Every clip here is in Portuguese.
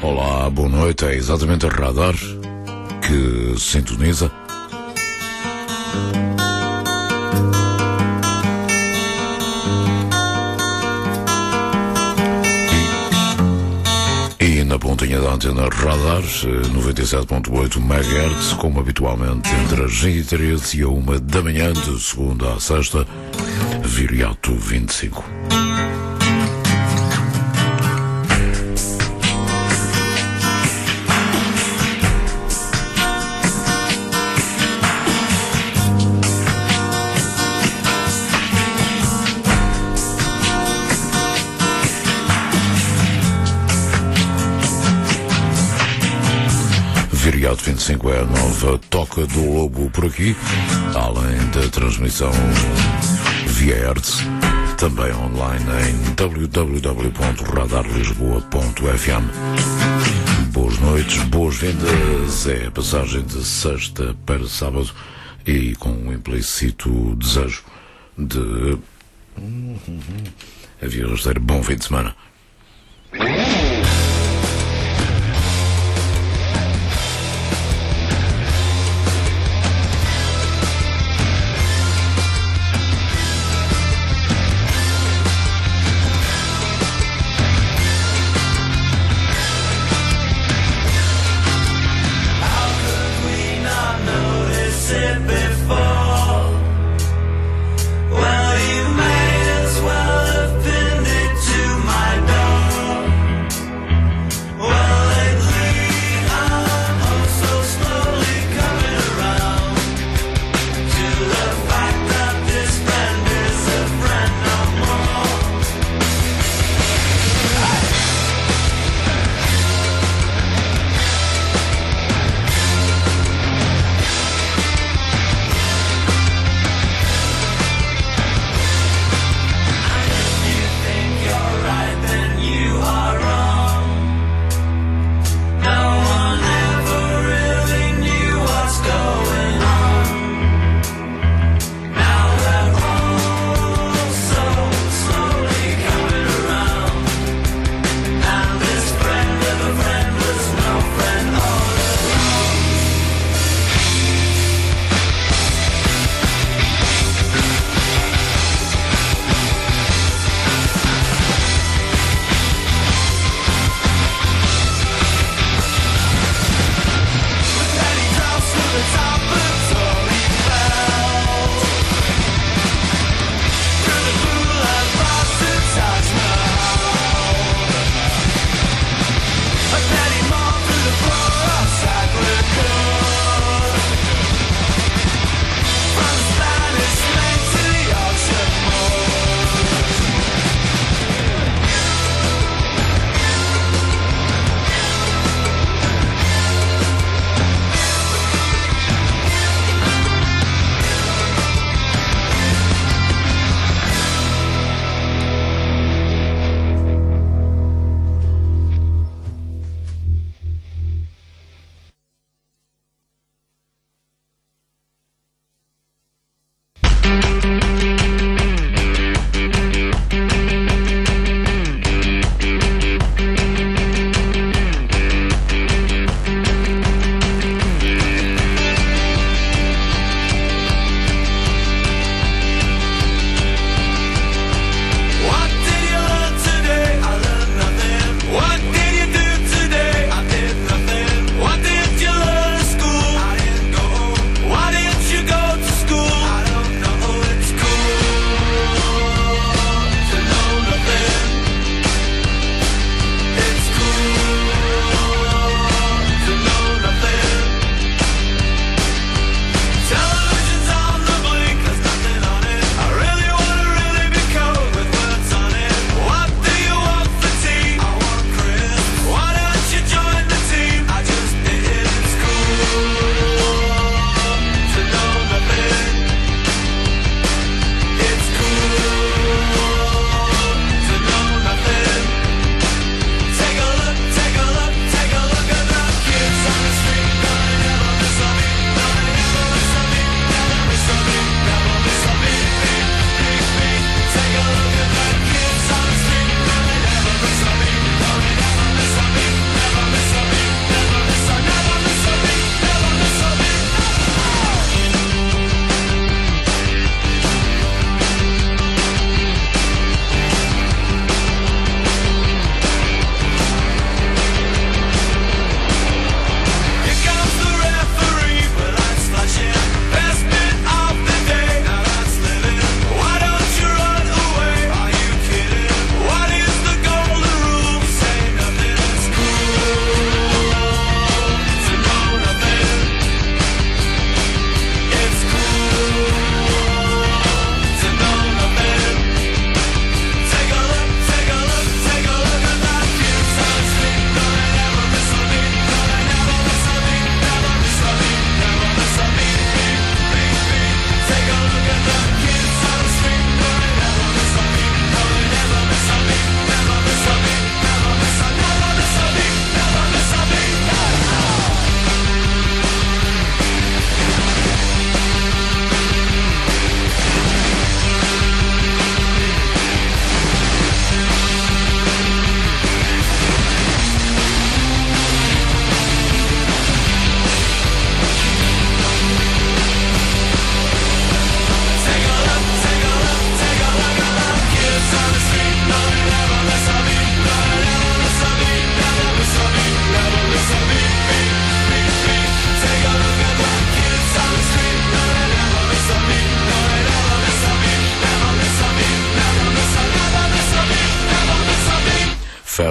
Olá, boa noite. É exatamente a Radar que sintoniza. E na pontinha da antena Radar, 97.8 MHz, como habitualmente entre as 13 e a 1 da manhã, de segunda a sexta, Viriato 25. Viriato 25 é a nova Toca do Lobo por aqui, além da transmissão via Hertz, também online em www.radarlisboa.fm. Boas noites, boas-vindas. É a passagem de sexta para sábado e com um implícito desejo de havia rasteiro bom fim de semana.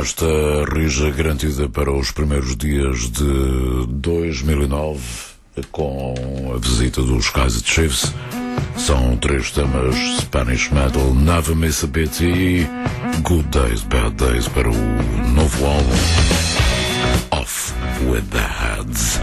pasta rija garantida para os primeiros dias de 2009, com a visita dos Kaiser Chiefs. São 3 temas: Spanish Metal, Never Miss a Beat e Good Days, Bad Days, para o novo álbum Off with the Heads.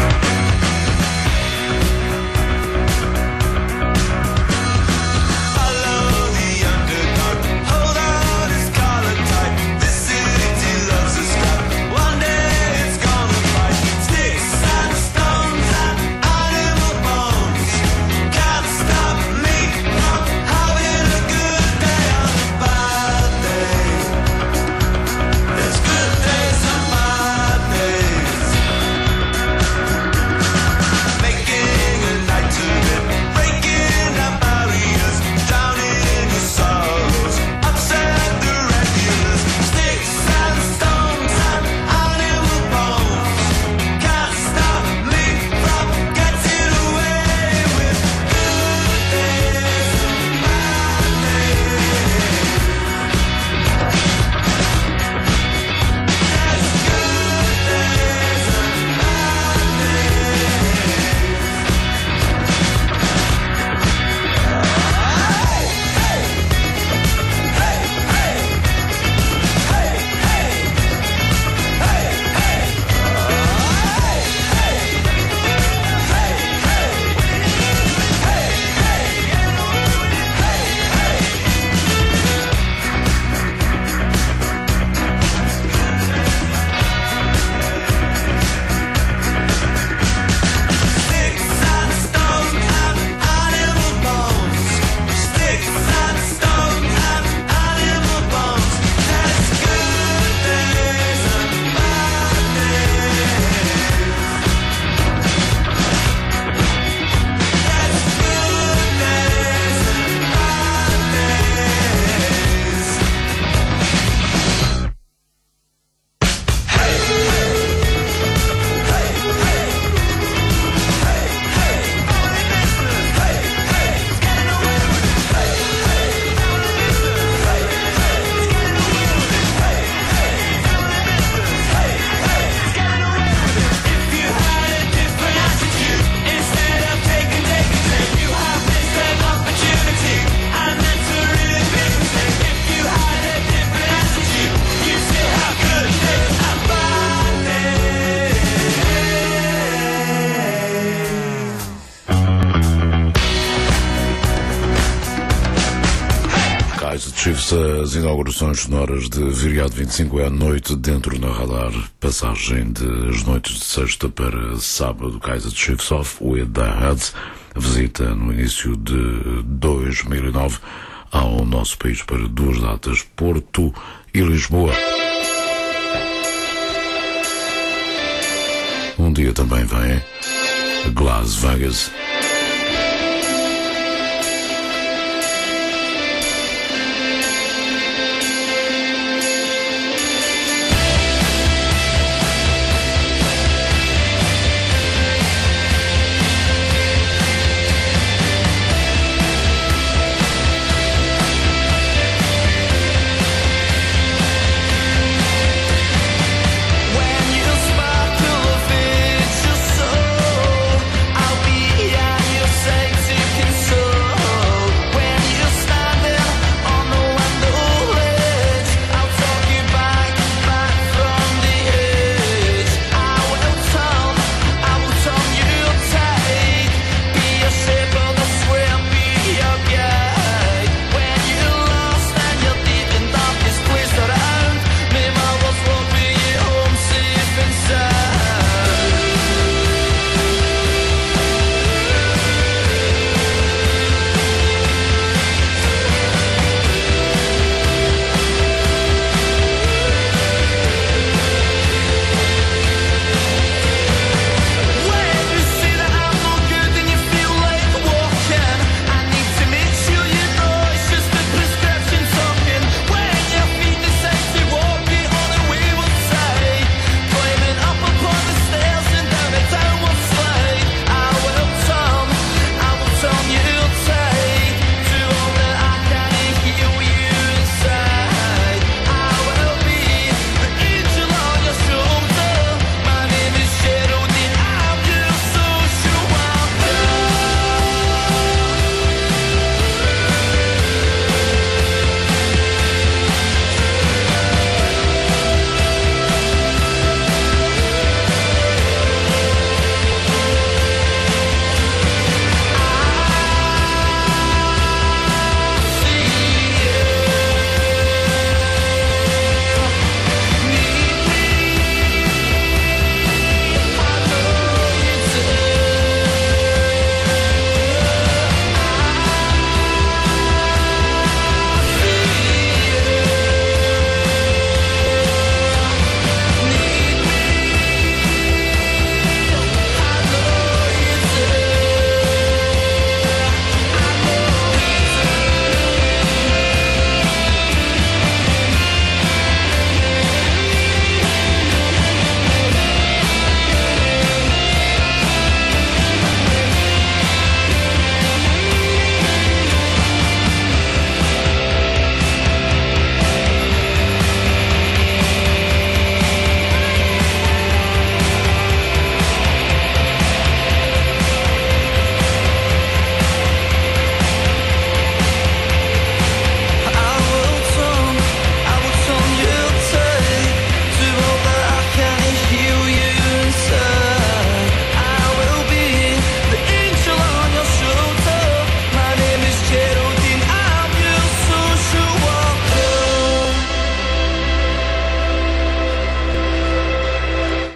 As inaugurações sonoras de Viriato 25 é à noite dentro na Radar. Passagem das noites de sexta para sábado, Kaiser Chiefs Off with the Heads. Visita no início de 2009 ao nosso país para 2 datas, Porto e Lisboa. Um dia também vem Las Vegas. When you sparkle of it, your soul, I'll be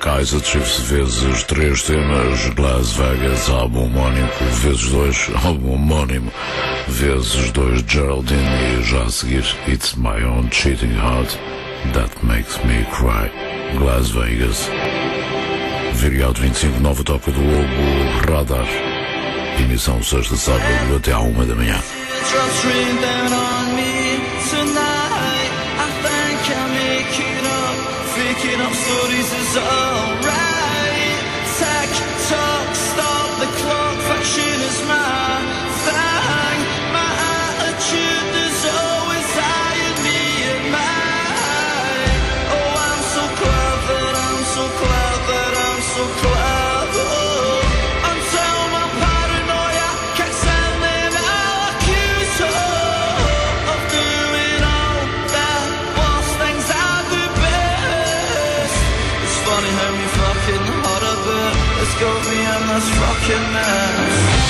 Kaiser Chiefs vezes 3 temas, Las Vegas, álbum homónimo vezes 2, álbum homónimo vezes 2, Geraldine, e já a seguir It's My Own Cheating Heart That Makes Me Cry, Las Vegas. Viriato 25, nova toca do Lobo, Radar, emissão sexta, sábado até à 1 da manhã. Picking up stories is alright. Tech talk, stop the clock. Fashion is my thing. My attitude is always high in me and mine. Oh, I'm so clever, I'm so clever, I'm so clever. Until my paranoia kicks in, then I'll accuse her of doing all the worst things I do best. It's funny how we fucking hot a bit. Let's go me in this fucking mess.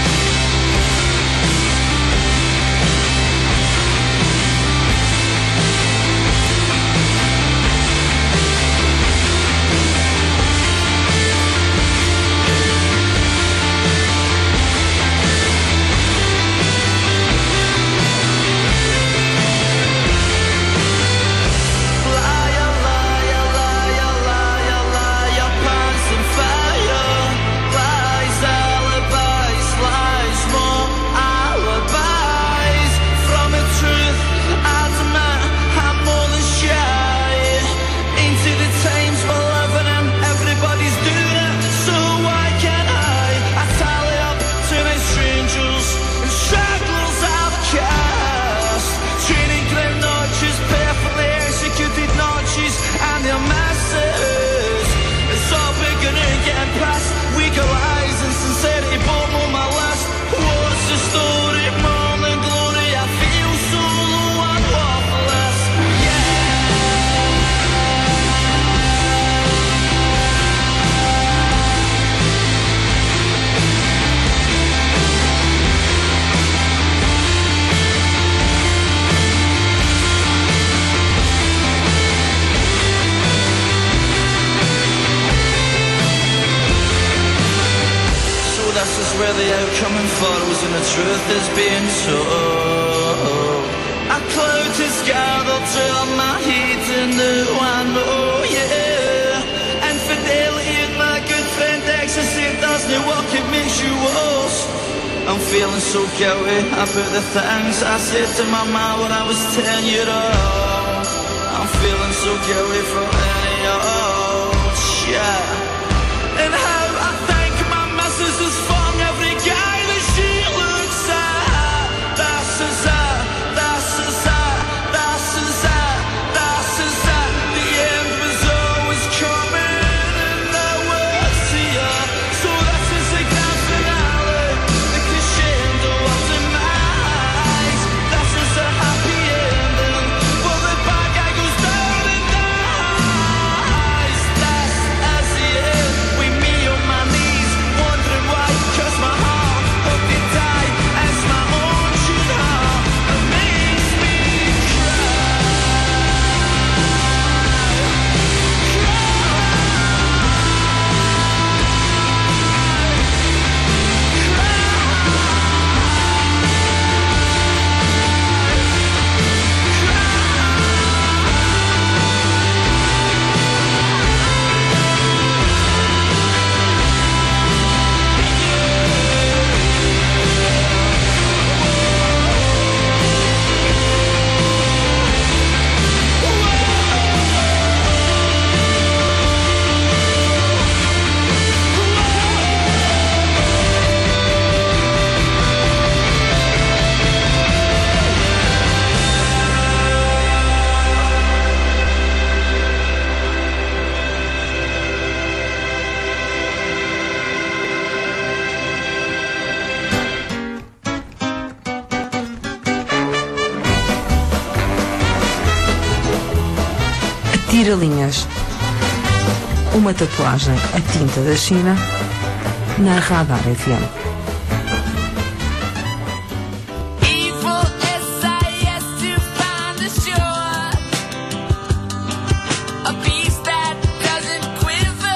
Where the outcome follows and the truth is being told. A cloud has gathered till my heat and now I know, yeah. Infidelity and my good friend ecstasy doesn't work, it makes you worse. I'm feeling so guilty about the things I said to my mom when I was 10 years old. I'm feeling so guilty for any old shit. And how I think my missus is fun. Every guy that she looks at, that's his eye, that's his eye, that's his eye, that's his eye. The end was always coming and now it's here. So that's his grand finale, the crescendo of the eyes. That's his a happy ending. Well, the bad guy goes down and dies. That's as the end. With me on my knees, wondering why. Cause my heart hope they die as my own shit heart. It makes me Tira-linhas. Uma tatuagem a tinta da China na Radar FM. a beast that doesn't quiver.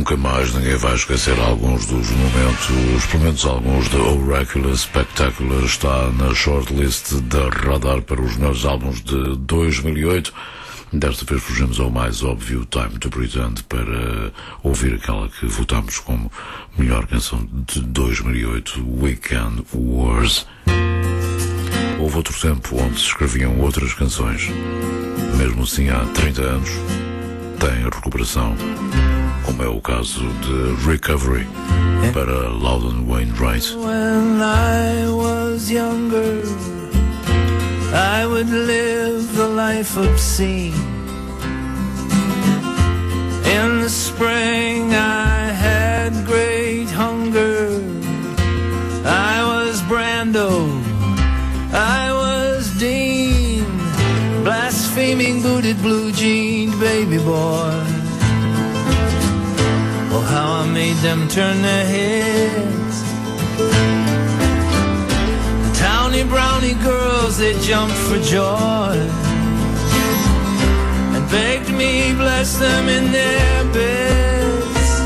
Nunca mais ninguém vai esquecer alguns dos momentos, pelo menos alguns de Oracular Spectacular. Está na shortlist da Radar para os melhores álbuns de 2008. Desta vez fugimos ao mais óbvio, Time to Pretend, para ouvir aquela que votámos como melhor canção de 2008, Weekend Wars. Houve outro tempo onde se escreviam outras canções. Mesmo assim, há 30 anos, tem recuperação, como é o caso de Recovery, para Loudon Wainwright. When I was younger, I would live the life obscene. In the spring I had great hunger. I was Brando, I was Dean, blaspheming, booted, blue-jeaned baby boy. Oh, how I made them turn their heads. Towny brownie girls, they jumped for joy and begged me bless them in their beds.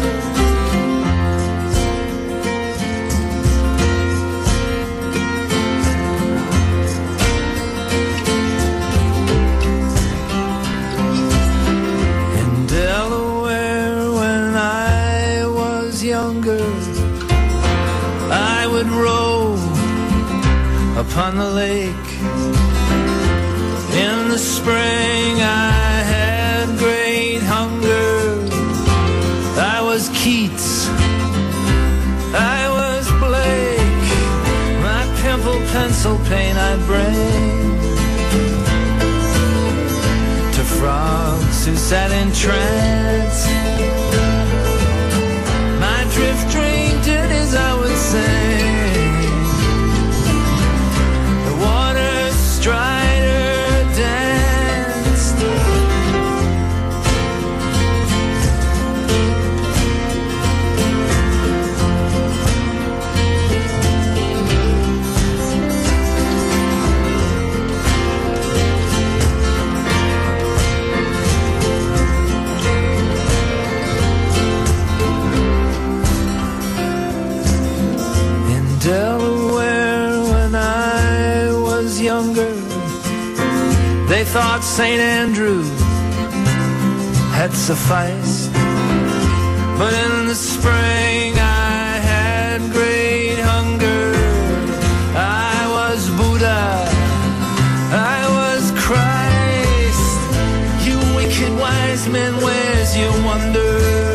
In Delaware, when I was younger, I would row upon the lake. In the spring I had great hunger. I was Keats, I was Blake. My pimple pencil paint I'd bring to frogs who sat in trance. My drift dream did as I would sing. Strider danced. In Delaware, when I was younger, they thought St. Andrew had sufficed. But in the spring I had great hunger. I was Buddha, I was Christ. You wicked wise men, where's your wonder?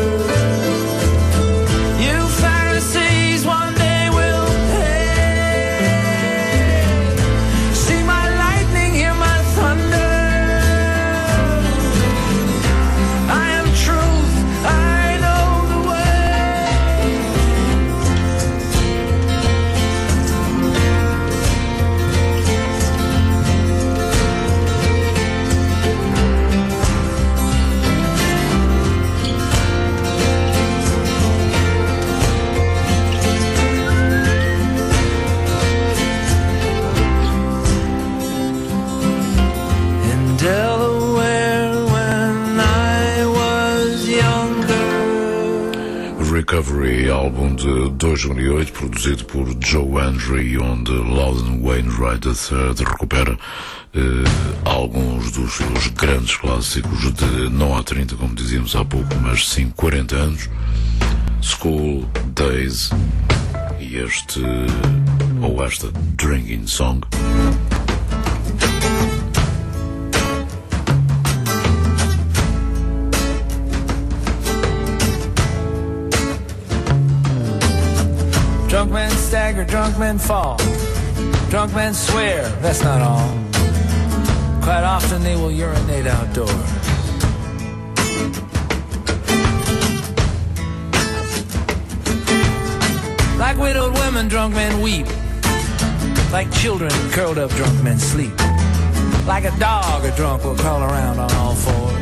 You Pharisees one day will pay. See my lightning, hear my thunder. I am truth, I know the way. In Delaware, when I was younger. Recovery, álbum de 2008, produzido por Joe Hendry, onde Loudon Wainwright III recupera alguns dos seus grandes clássicos de não há 30, como dizíamos há pouco, mas sim 40 anos. School Days e esta Drinking Song. Drunk men stagger, drunk men fall. Drunk men swear, that's not all. Quite often they will urinate outdoors. Like widowed women, drunk men weep. Like children, curled up drunk men sleep. Like a dog, a drunk will crawl around on all fours.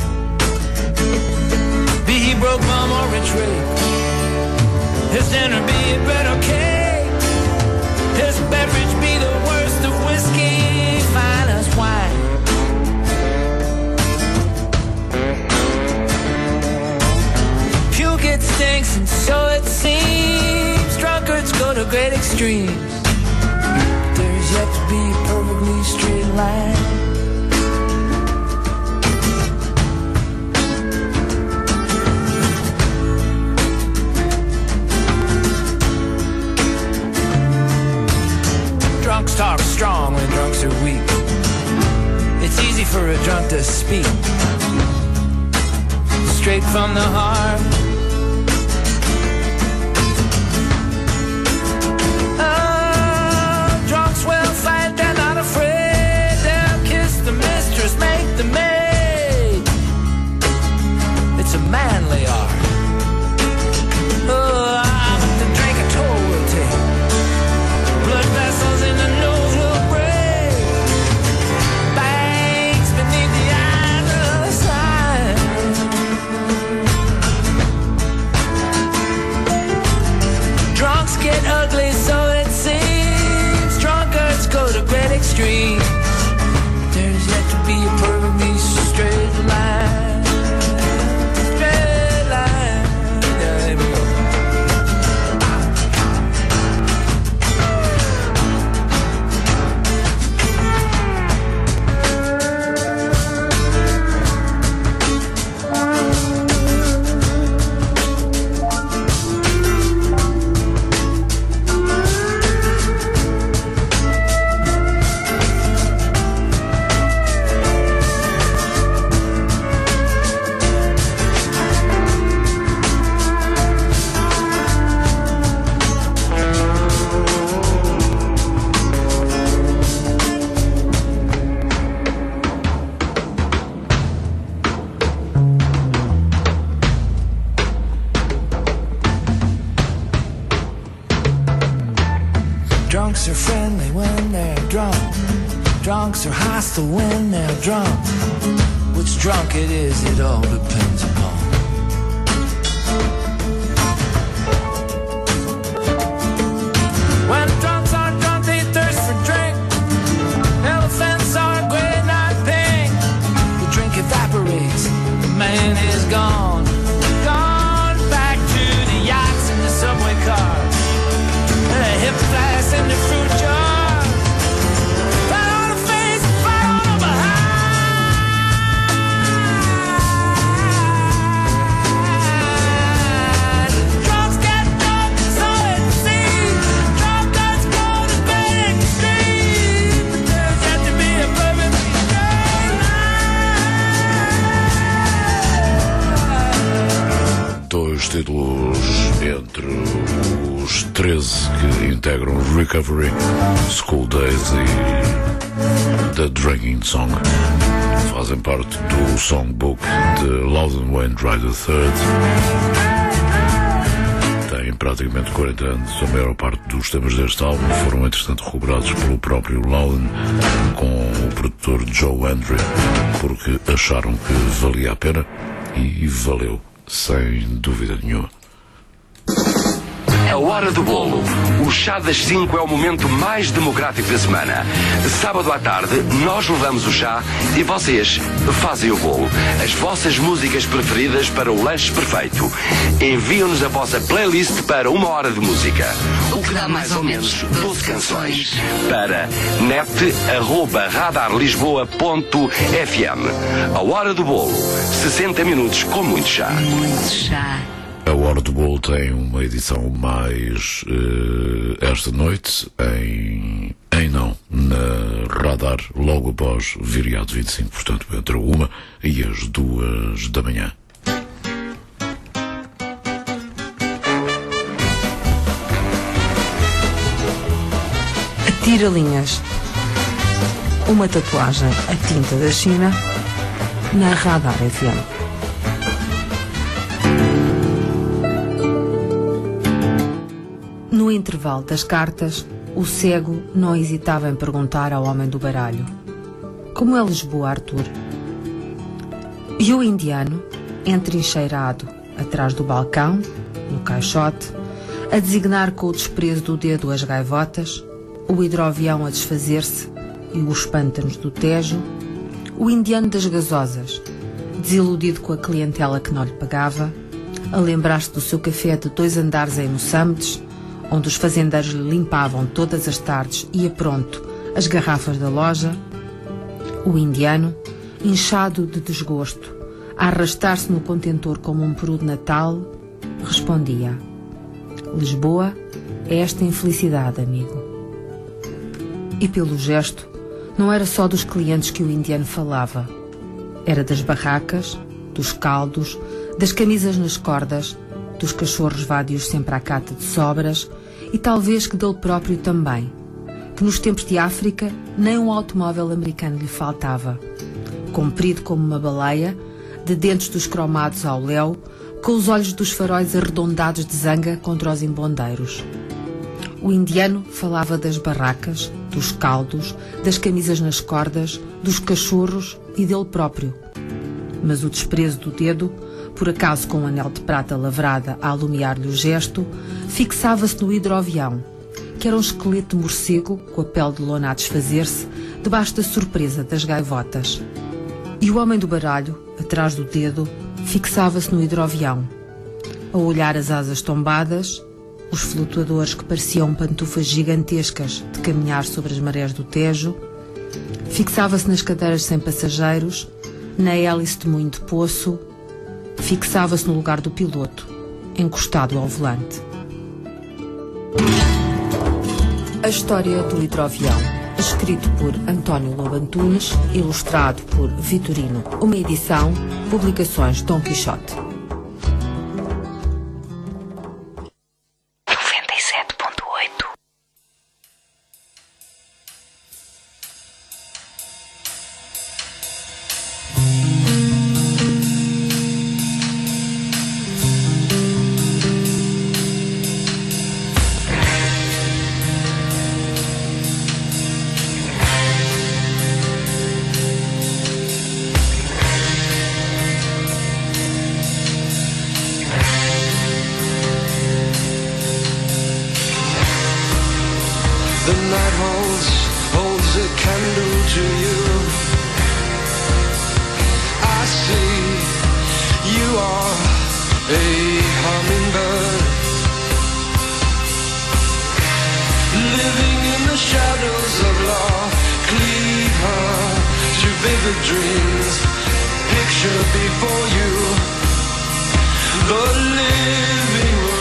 Be he broke, bum, or rich rake, his dinner be a bread or cake, his beverage be the worst of whiskey, fine as wine. Puke it extremes. There's yet to be a perfectly straight line. Drunks talk strong when drunks are weak. It's easy for a drunk to speak straight from the heart. Oh, drunks will fight, they're not afraid. They'll kiss the mistress, make the maid. It's a manly art. Oh, I'm the drink a toll will take. Blood vessels in the nose will break. Banks beneath the eyes of the sign. Drunks get ugly, so it seems. Drunkards go to great extremes. There's yet to be a perfectly straight line. Straight line. Yeah, there we go. Drunks are friendly when they're drunk. Drunks are hostile when they're drunk. Which drunk it is, it all depends upon. When drunks are drunk, they thirst for drink. Elephants are gray, not pink. The drink evaporates, the man is gone. Gone back to the yachts and the subway cars. The hip flash in the fruit jar. Flat on the face, flat on the behind. Drunks get drunk, so it seems. Drunkards go to great extremes. But there's yet to be a perfect straight line. Dois títulos entre os 13 que integram Recovery, School Days e The Drinking Song. Fazem parte do songbook de Loudon Wainwright III. Têm praticamente 40 anos. A maior parte dos temas deste álbum foram, entretanto, recuperados pelo próprio Loudon com o produtor Joe Hendry, porque acharam que valia a pena e valeu, sem dúvida nenhuma. A Hora do Bolo. O chá das 5 é o momento mais democrático da semana. Sábado à tarde, nós levamos o chá e vocês fazem o bolo. As vossas músicas preferidas para o lanche perfeito. Enviam-nos a vossa playlist para 1 hora de música. O que dá mais ou menos 12 canções. Para net@radarlisboa.fm. A Hora do Bolo. 60 minutos com muito chá. Muito chá. A Hora do Bolo tem uma edição mais esta noite em não, na Radar, logo após Viriato 25, portanto entre 1 e as 2 da manhã. Tira-linhas. Uma tatuagem a tinta da China na Radar FM. No intervalo das cartas, o cego não hesitava em perguntar ao homem do baralho: como é Lisboa, Arthur? E o indiano, entrincheirado atrás do balcão, no caixote, a designar com o desprezo do dedo as gaivotas, o hidroavião a desfazer-se e os pântanos do Tejo, o indiano das gasosas, desiludido com a clientela que não lhe pagava, a lembrar-se do seu café de 2 andares em Moçambiques, onde os fazendeiros lhe limpavam todas as tardes e a pronto as garrafas da loja, o indiano, inchado de desgosto, a arrastar-se no contentor como um peru de Natal, respondia: Lisboa é esta infelicidade, amigo. E pelo gesto, não era só dos clientes que o indiano falava. Era das barracas, dos caldos, das camisas nas cordas, dos cachorros vádios sempre à cata de sobras e talvez que dele próprio também, que nos tempos de África nem um automóvel americano lhe faltava, comprido como uma baleia, de dentes dos cromados ao léu, com os olhos dos faróis arredondados de zanga contra os embondeiros. O indiano falava das barracas, dos caldos, das camisas nas cordas, dos cachorros e dele próprio. Mas o desprezo do dedo, por acaso com um anel de prata lavrada a alumiar-lhe o gesto, fixava-se no hidroavião, que era um esqueleto de morcego com a pele de lona a desfazer-se, debaixo da surpresa das gaivotas. E o homem do baralho, atrás do dedo, fixava-se no hidroavião, a olhar as asas tombadas, os flutuadores que pareciam pantufas gigantescas de caminhar sobre as marés do Tejo, fixava-se nas cadeiras sem passageiros, na hélice de moinho de poço, fixava-se no lugar do piloto, encostado ao volante. A história do hidroavião, escrito por António Lobo Antunes, ilustrado por Vitorino. Uma edição, Publicações Dom Quixote. 97.8. The night holds a candle to you. I see you are a hummingbird, living in the shadows of law. Cleave her to vivid dreams. Picture before you the living room.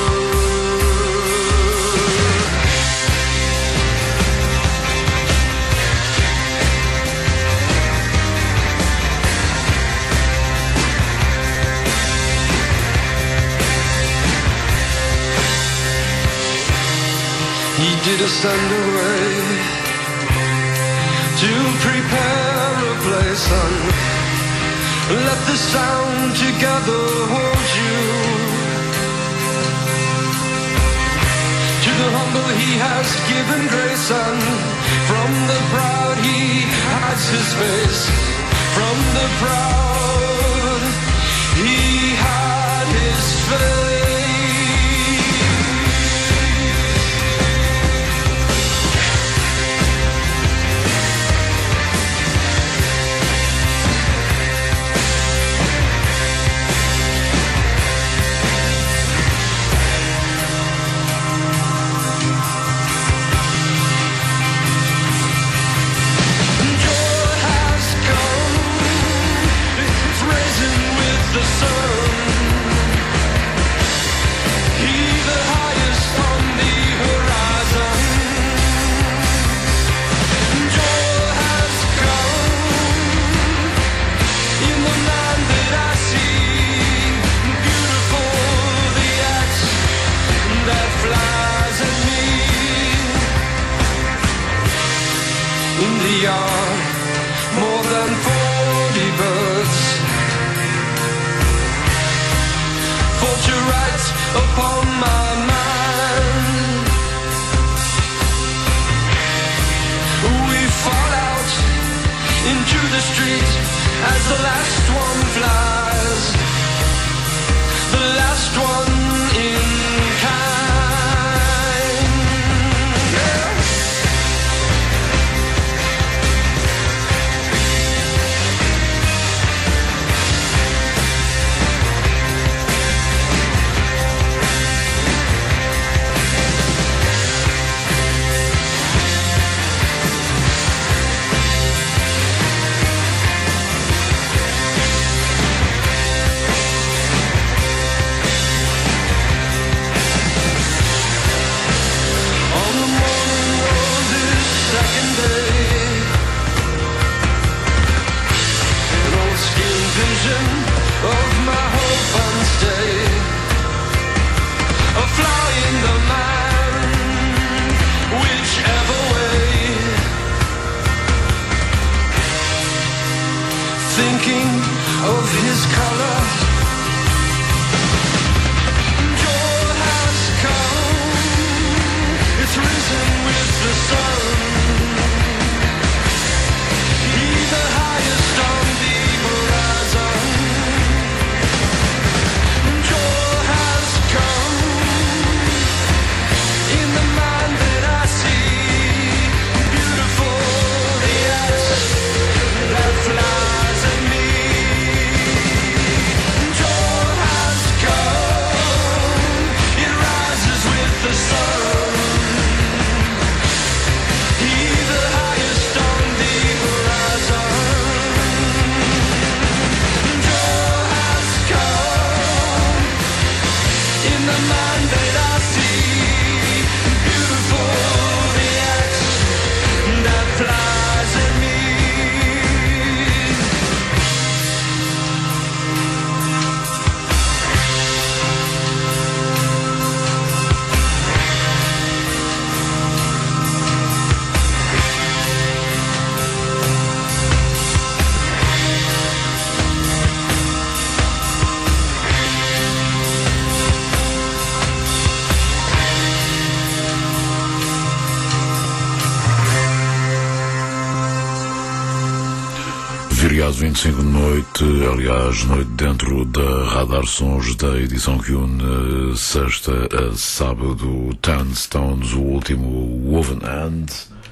He did ascend away to prepare a place, and let the sound together hold you. To the humble he has given grace, and from the proud he hides his face. From the proud he had his face. The sun, he the highest on the horizon. Joy has come in the land that I see. Beautiful the axe that flies at me. In the yard, more than 40 birds to write upon my mind. We fall out into the street as the last one flies, the last one in kind. Yeah. vision of my hope and stay, a fly in the man, whichever way. Thinking of his color, joy has come, it's risen with the sun. He the highest on the horizon. Joy has come in the man that I see. Beautiful the act that flies at me. Joy has come, it rises with the sun. He the highest on the horizon. Joy has come in the man that I see. Beautiful the act that flies at me. Viriato 25 de noite, aliás, noite dentro da Radar Sons da edição que une sexta a sábado, Ten Stones, o último Woven Hand,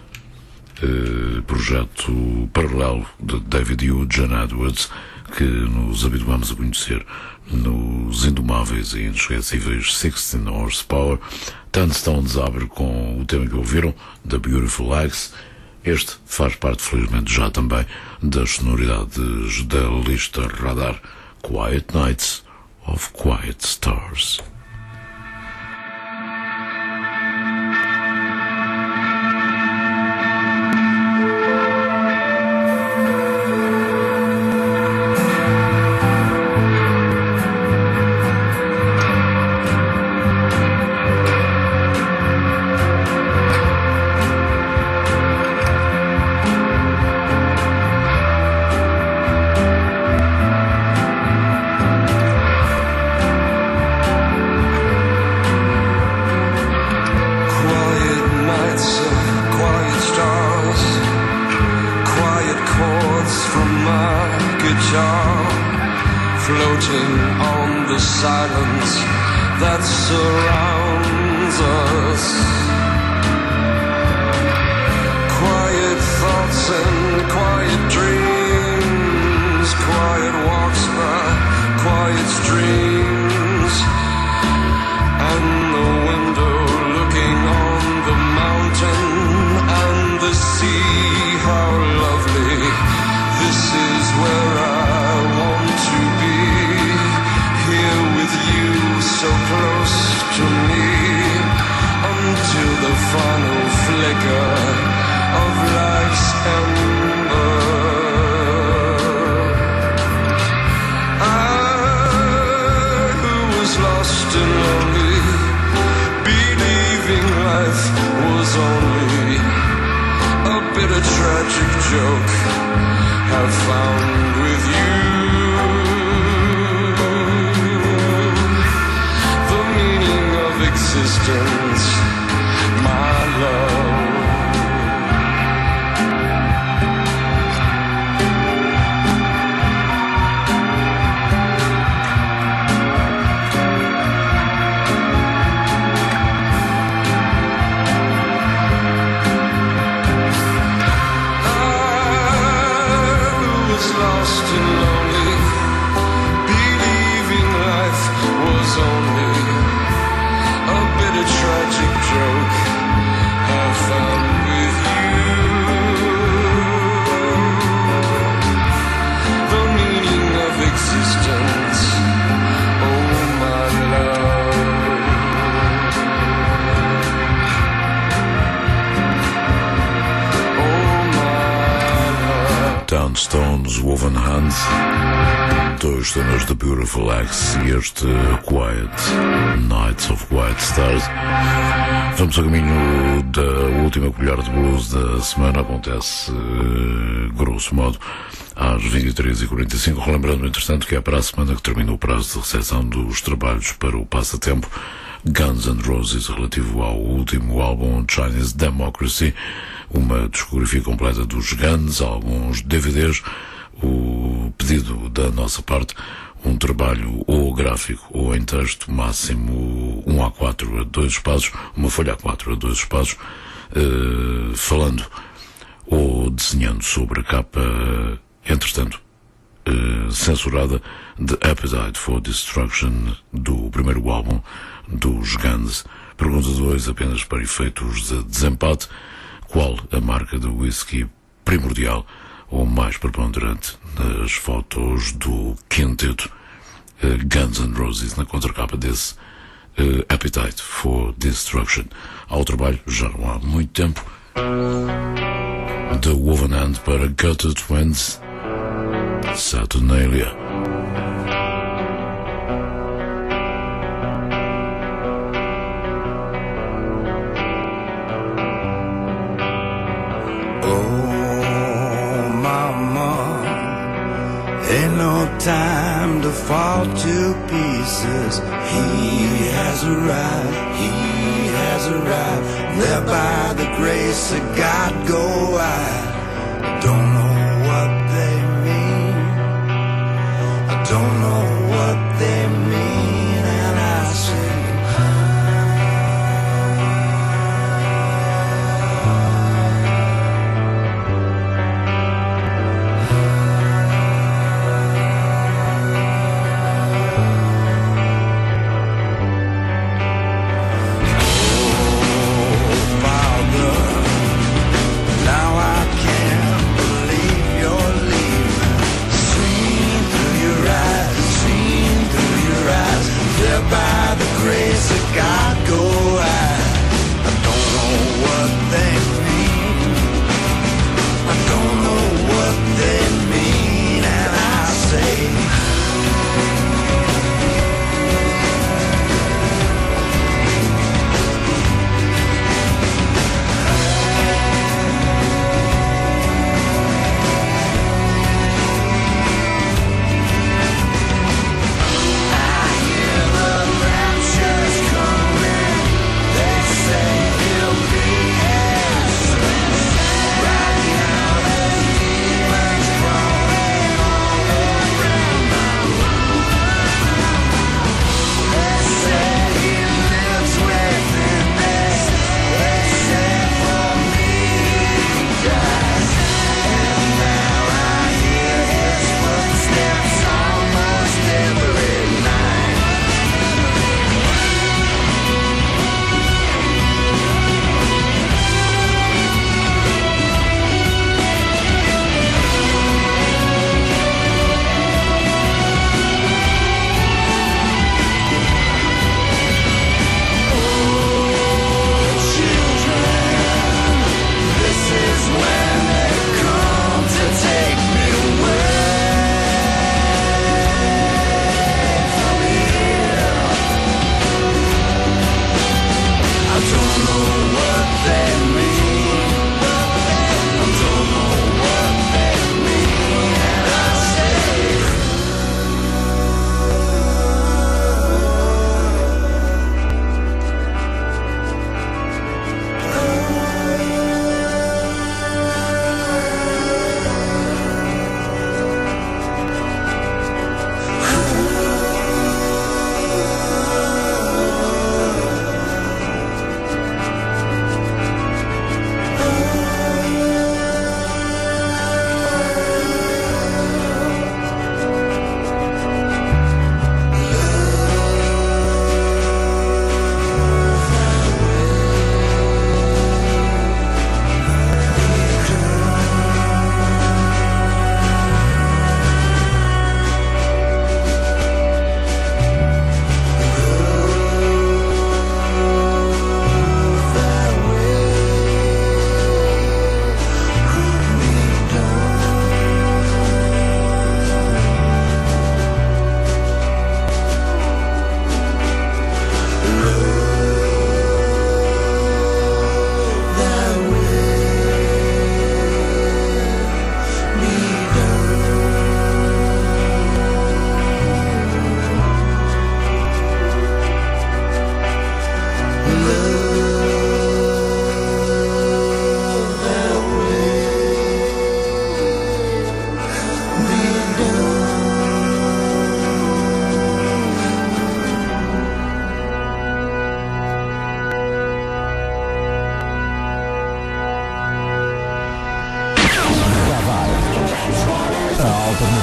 projeto paralelo de David e John Edwards, que nos habituamos a conhecer nos indomáveis e inesquecíveis 16 Horsepower. Ten Stones abre com o tema que ouviram, The Beautiful Legs. Este faz parte, felizmente, já também das sonoridades da lista Radar, Quiet Nights of Quiet Stars. Floating on the silence that surrounds us. Quiet thoughts and quiet dreams, quiet walks by quiet streams, and the window looking on the mountain and the sea. How lovely, this is where I want to be, here with you so close to me, until the final flicker of life's ember. I, who was lost and lonely, believing life was only a bitter tragic joke, have found with you the meaning of existence, my love. Lost and lonely, believing life was only a bitter tragic joke, have found with you the meaning of existence, oh my love. Ten Stones, Woven Hands, dois temas de Beautiful X e este Quiet Nights of Quiet Stars. Vamos ao caminho da última colher de blues da semana. Acontece, grosso modo, às 23h45, relembrando, entretanto, que é para a semana que termina o prazo de recepção dos trabalhos para o passatempo Guns N' Roses relativo ao último álbum Chinese Democracy, uma discografia completa dos Guns, alguns DVDs, o pedido da nossa parte, um trabalho ou gráfico ou em texto, máximo 1 A4 a 2 espaços, uma folha A4 a 2 espaços, falando ou desenhando sobre a capa, entretanto, censurada, The Appetite for Destruction, do primeiro álbum dos Guns. Pergunta 2, apenas para efeitos de desempate: qual a marca de whisky primordial ou mais preponderante nas fotos do quinteto Guns N' Roses na contracapa desse Appetite for Destruction? Ao trabalho, já não há muito tempo, The Woven Hand para Gutter Twins, Saturnalia. Ain't no time to fall to pieces. He has arrived. There by the grace of God go I don't know what they mean. I don't know what they mean. And I say now I can't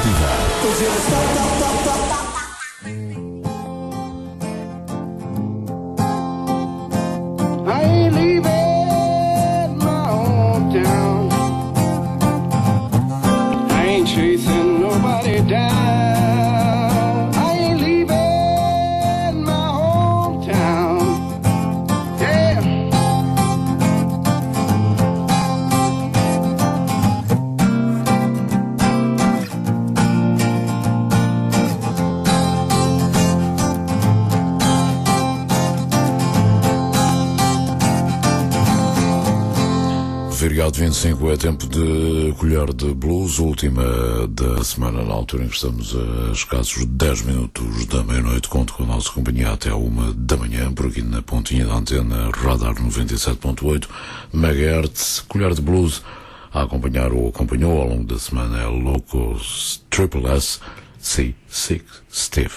I ain't leaving my hometown. I ain't chasing nobody down. I ain't leaving my hometown. Yeah. Feriado 25 é tempo de colher de blues, última da semana, na altura em que estamos a escassos 10 minutos da meia-noite. Conto com a nossa companhia até 1 da manhã, por aqui na pontinha da antena Radar 97.8 MHz. Colher de blues a acompanhar ou acompanhou ao longo da semana é Locos Triple S C6 Steve.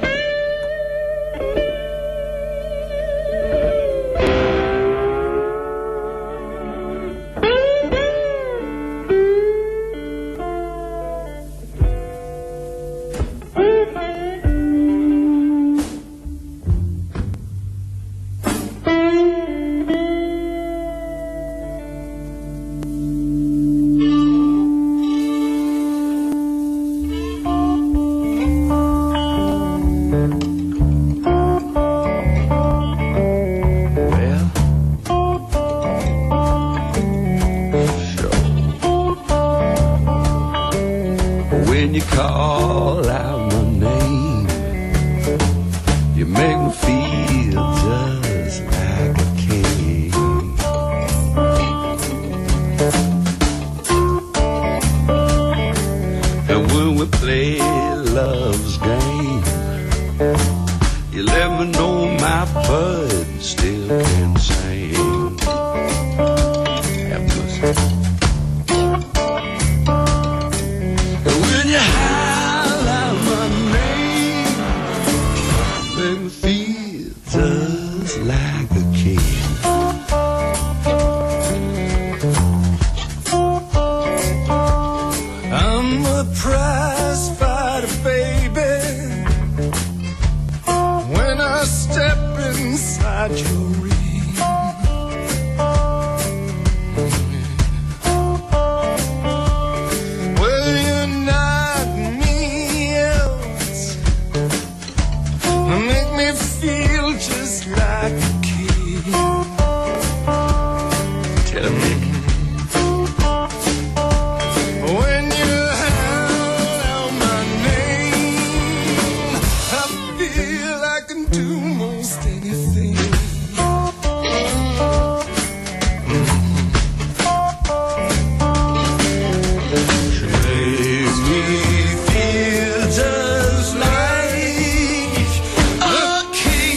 When you call out my name, you make me feel just like a king. And when we play love's game, you let me know my bud still can sing. Have mercy. When you howl out my name, make me feel just like a king. I'm a prize fighter, baby. When I step inside your ring, just like a king. Tell me. When you howl out my name, I feel I can do most anything. She makes me feel just like a king.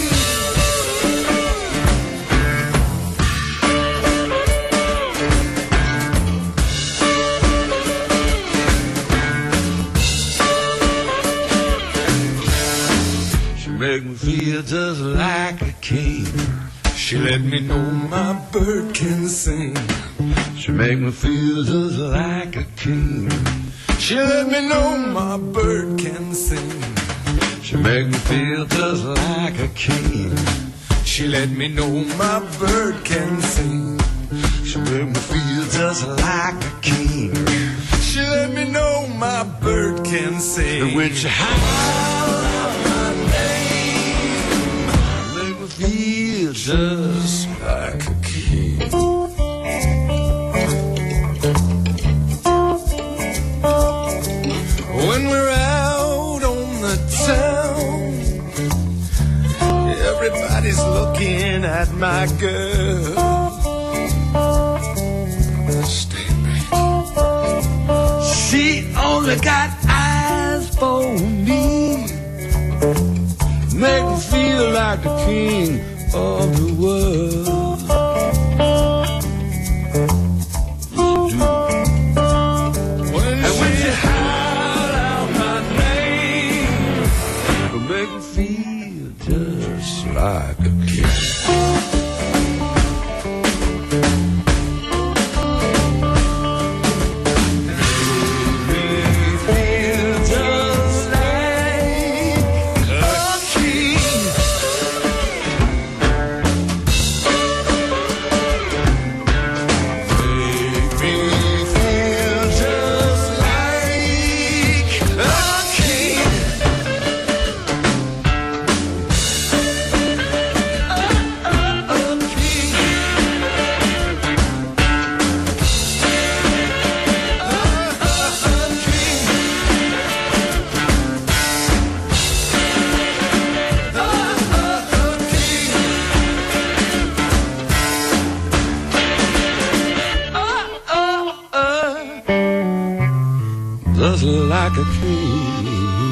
Make me feel just like a king. She let me know my bird can sing. She make me feel just like a king. She let me know my bird can sing. She make me feel just like a king. She let me know my bird can sing. She make me feel just like a king. She let me know my bird can sing. And when she howls out my name, make me feel just like a king. When we're out on the town, everybody's looking at my girl. Stay back. She only got eyes for me. Make me feel like the king of the world. When you howl out my name, it'll make me feel just like a king. Make me feel like a king.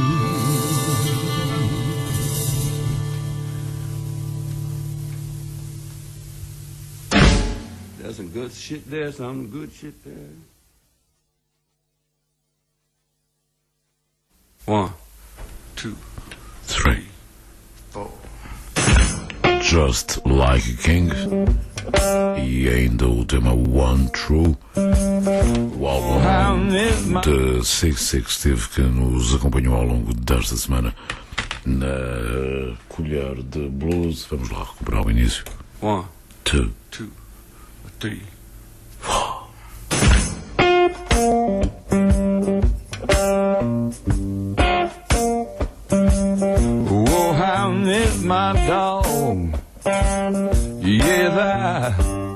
There's some good shit there, some good shit there. 1, 2, 3. 4. Just Like a King. E ainda o tema One True, o álbum de Six Six Steve, que nos acompanhou ao longo desta semana na colher de blues. Vamos lá recuperar o início. 1, 2, 3, 4. Oh, how I miss my dog. Yeah,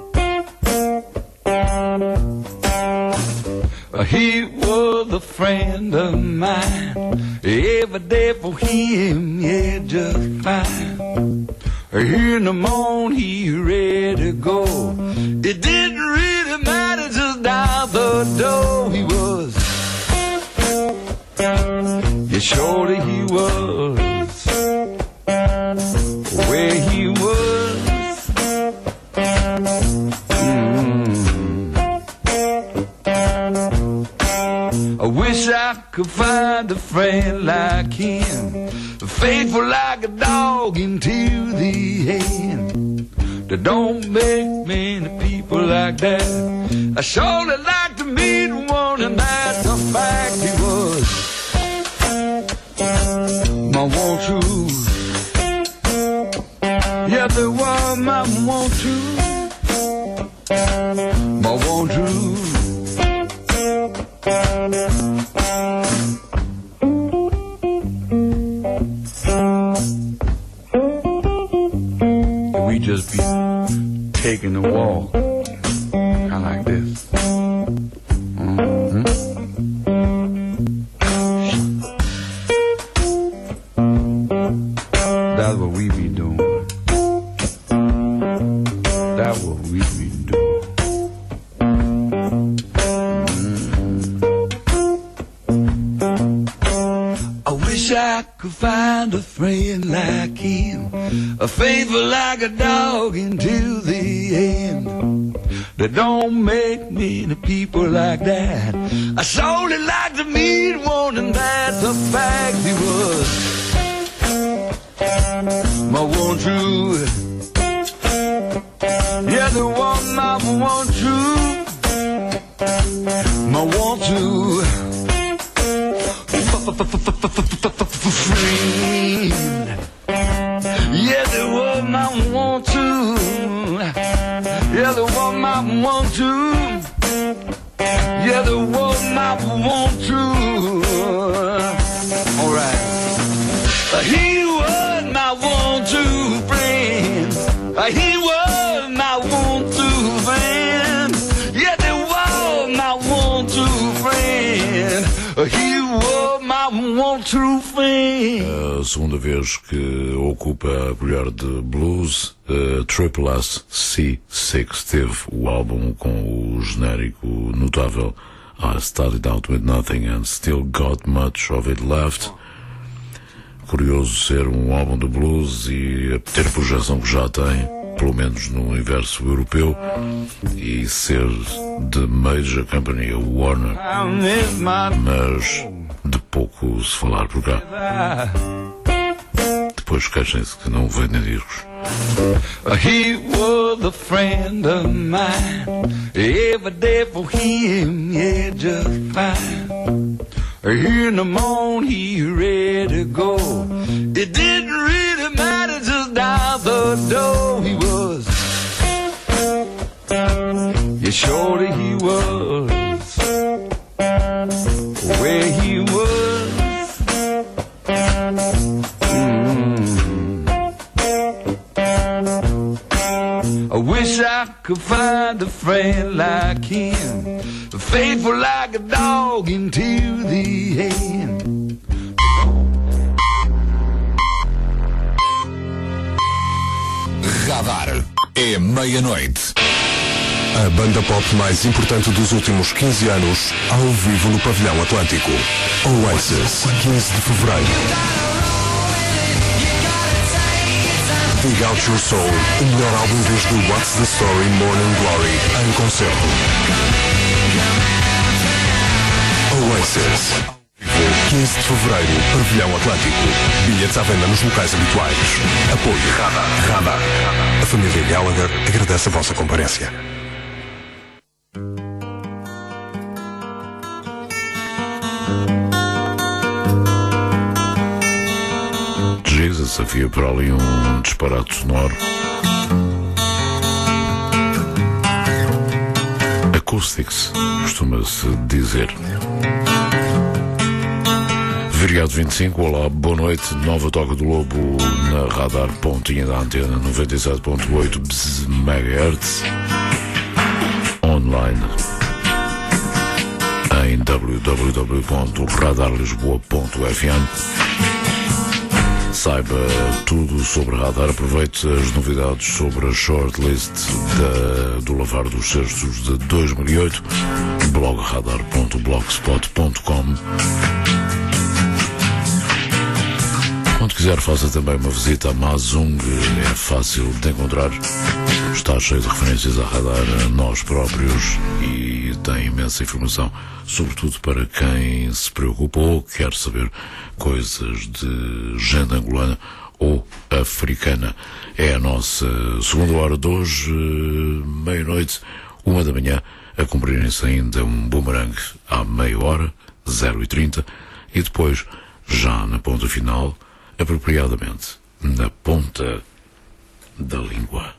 he was a friend of mine. Every day for him, yeah, just fine. In the morning, he ready to go. It didn't really matter, just out the door he was. Yeah, surely he was. Where he was. I wish I could find a friend like him, faithful like a dog until the end. There don't make many people like that. I surely like to meet one, and that's a fact. He was my one true. Yeah, the one my one true. My one true. We just be taking a walk, kind of like this. That's what we be doing. That's what we be doing. I wish I could find a friend like him, a faithful like a dog until the end. They don't make many people like that. I surely like to meet one, and that's a fact. He was my one true. Yeah, the one my one true. My one true. Friend. Yeah, the one I want to. Yeah, the one I want to. Yeah, the one I want to. All right. He was my one true friend. He was my one true friend. Yeah, the one my one true friend. He was my one true friend. A segunda vez que ocupa a colher de blues, Triple S C6 teve o álbum com o genérico notável I Started Out With Nothing and Still Got Much of It Left. Curioso ser um álbum de blues e ter a projeção que já tem, pelo menos no universo europeu, e ser de major company, a Warner, mas de pouco se falar por cá. Depois queixem-se que não vendem discos. He was a friend of mine. Every day for him, yeah, just fine. In the morning, he ready to go. It didn't really matter, just out the door he was. Yeah, surely he was. Where he was. I wish I could find a friend like him, faithful like a dog until the end. Radar é meia-noite. A banda pop mais importante dos últimos 15 anos, ao vivo no Pavilhão Atlântico. Oasis, 15 de fevereiro. Dig Out Your Soul, o melhor álbum desde What's the Story, Morning Glory, em concerto. Oasis, 15 de fevereiro, Pavilhão Atlântico. Bilhetes à venda nos locais habituais. Apoio Radar. A família Gallagher agradece a vossa comparência. Jesus, havia por ali um disparate sonoro. Acoustics, costuma-se dizer. Viriato 25, olá, boa noite. Nova Toca do Lobo na Radar, pontinha da antena 97.8 MHz. Online em www.radarlisboa.fm. Saiba tudo sobre Radar, aproveite as novidades sobre a shortlist do Lavar dos Cestos de 2008, blogradar.blogspot.com. Quando quiser, faça também uma visita à Mazung, é fácil de encontrar, está cheio de referências a Radar, a nós próprios, e tem imensa informação, sobretudo para quem se preocupa ou quer saber coisas de gente angolana ou africana. É a nossa segunda hora de hoje, meia-noite, 1 da manhã, a cumprirem-se ainda um boomerang à meia hora, 0h30, e depois, já na ponta final, apropriadamente, na ponta da língua.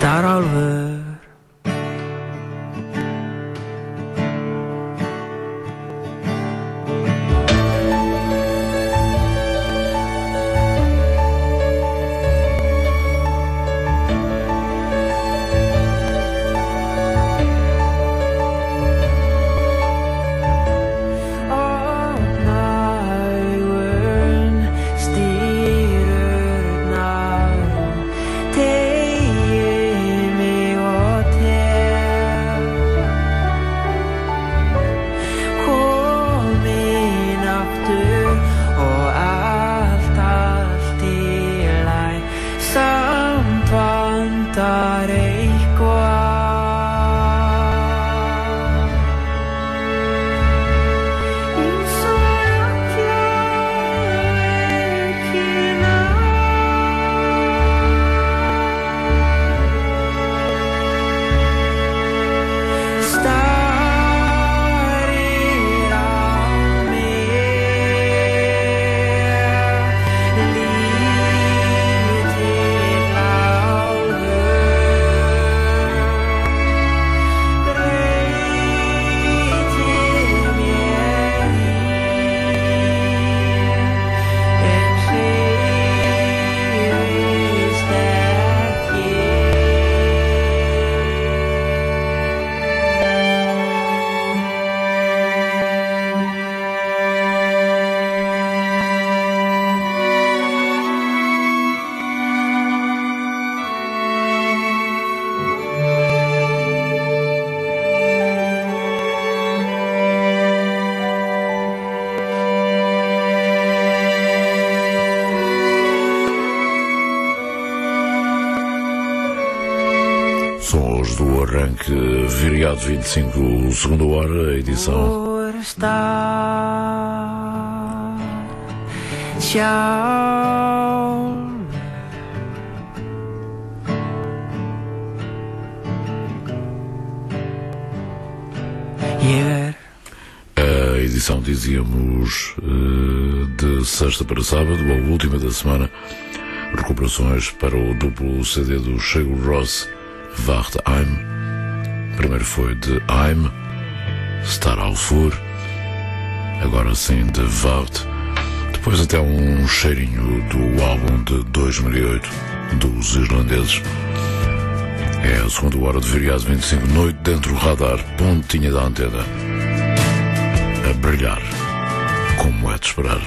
Starálfur. Sons do arranque Viriato 25, segunda hora, edição. Por estar sjálf. A edição, dizíamos, de sexta para sábado, a última da semana. Recuperações para o duplo CD do Sigur Rós, Wacht Heim. Primeiro foi de Heim, Starálfur, agora sim de Wacht. Depois até um cheirinho do álbum de 2008 dos irlandeses. É a segunda hora de Viriato 25, noite dentro do radar, pontinha da antena, a brilhar, como é de esperar.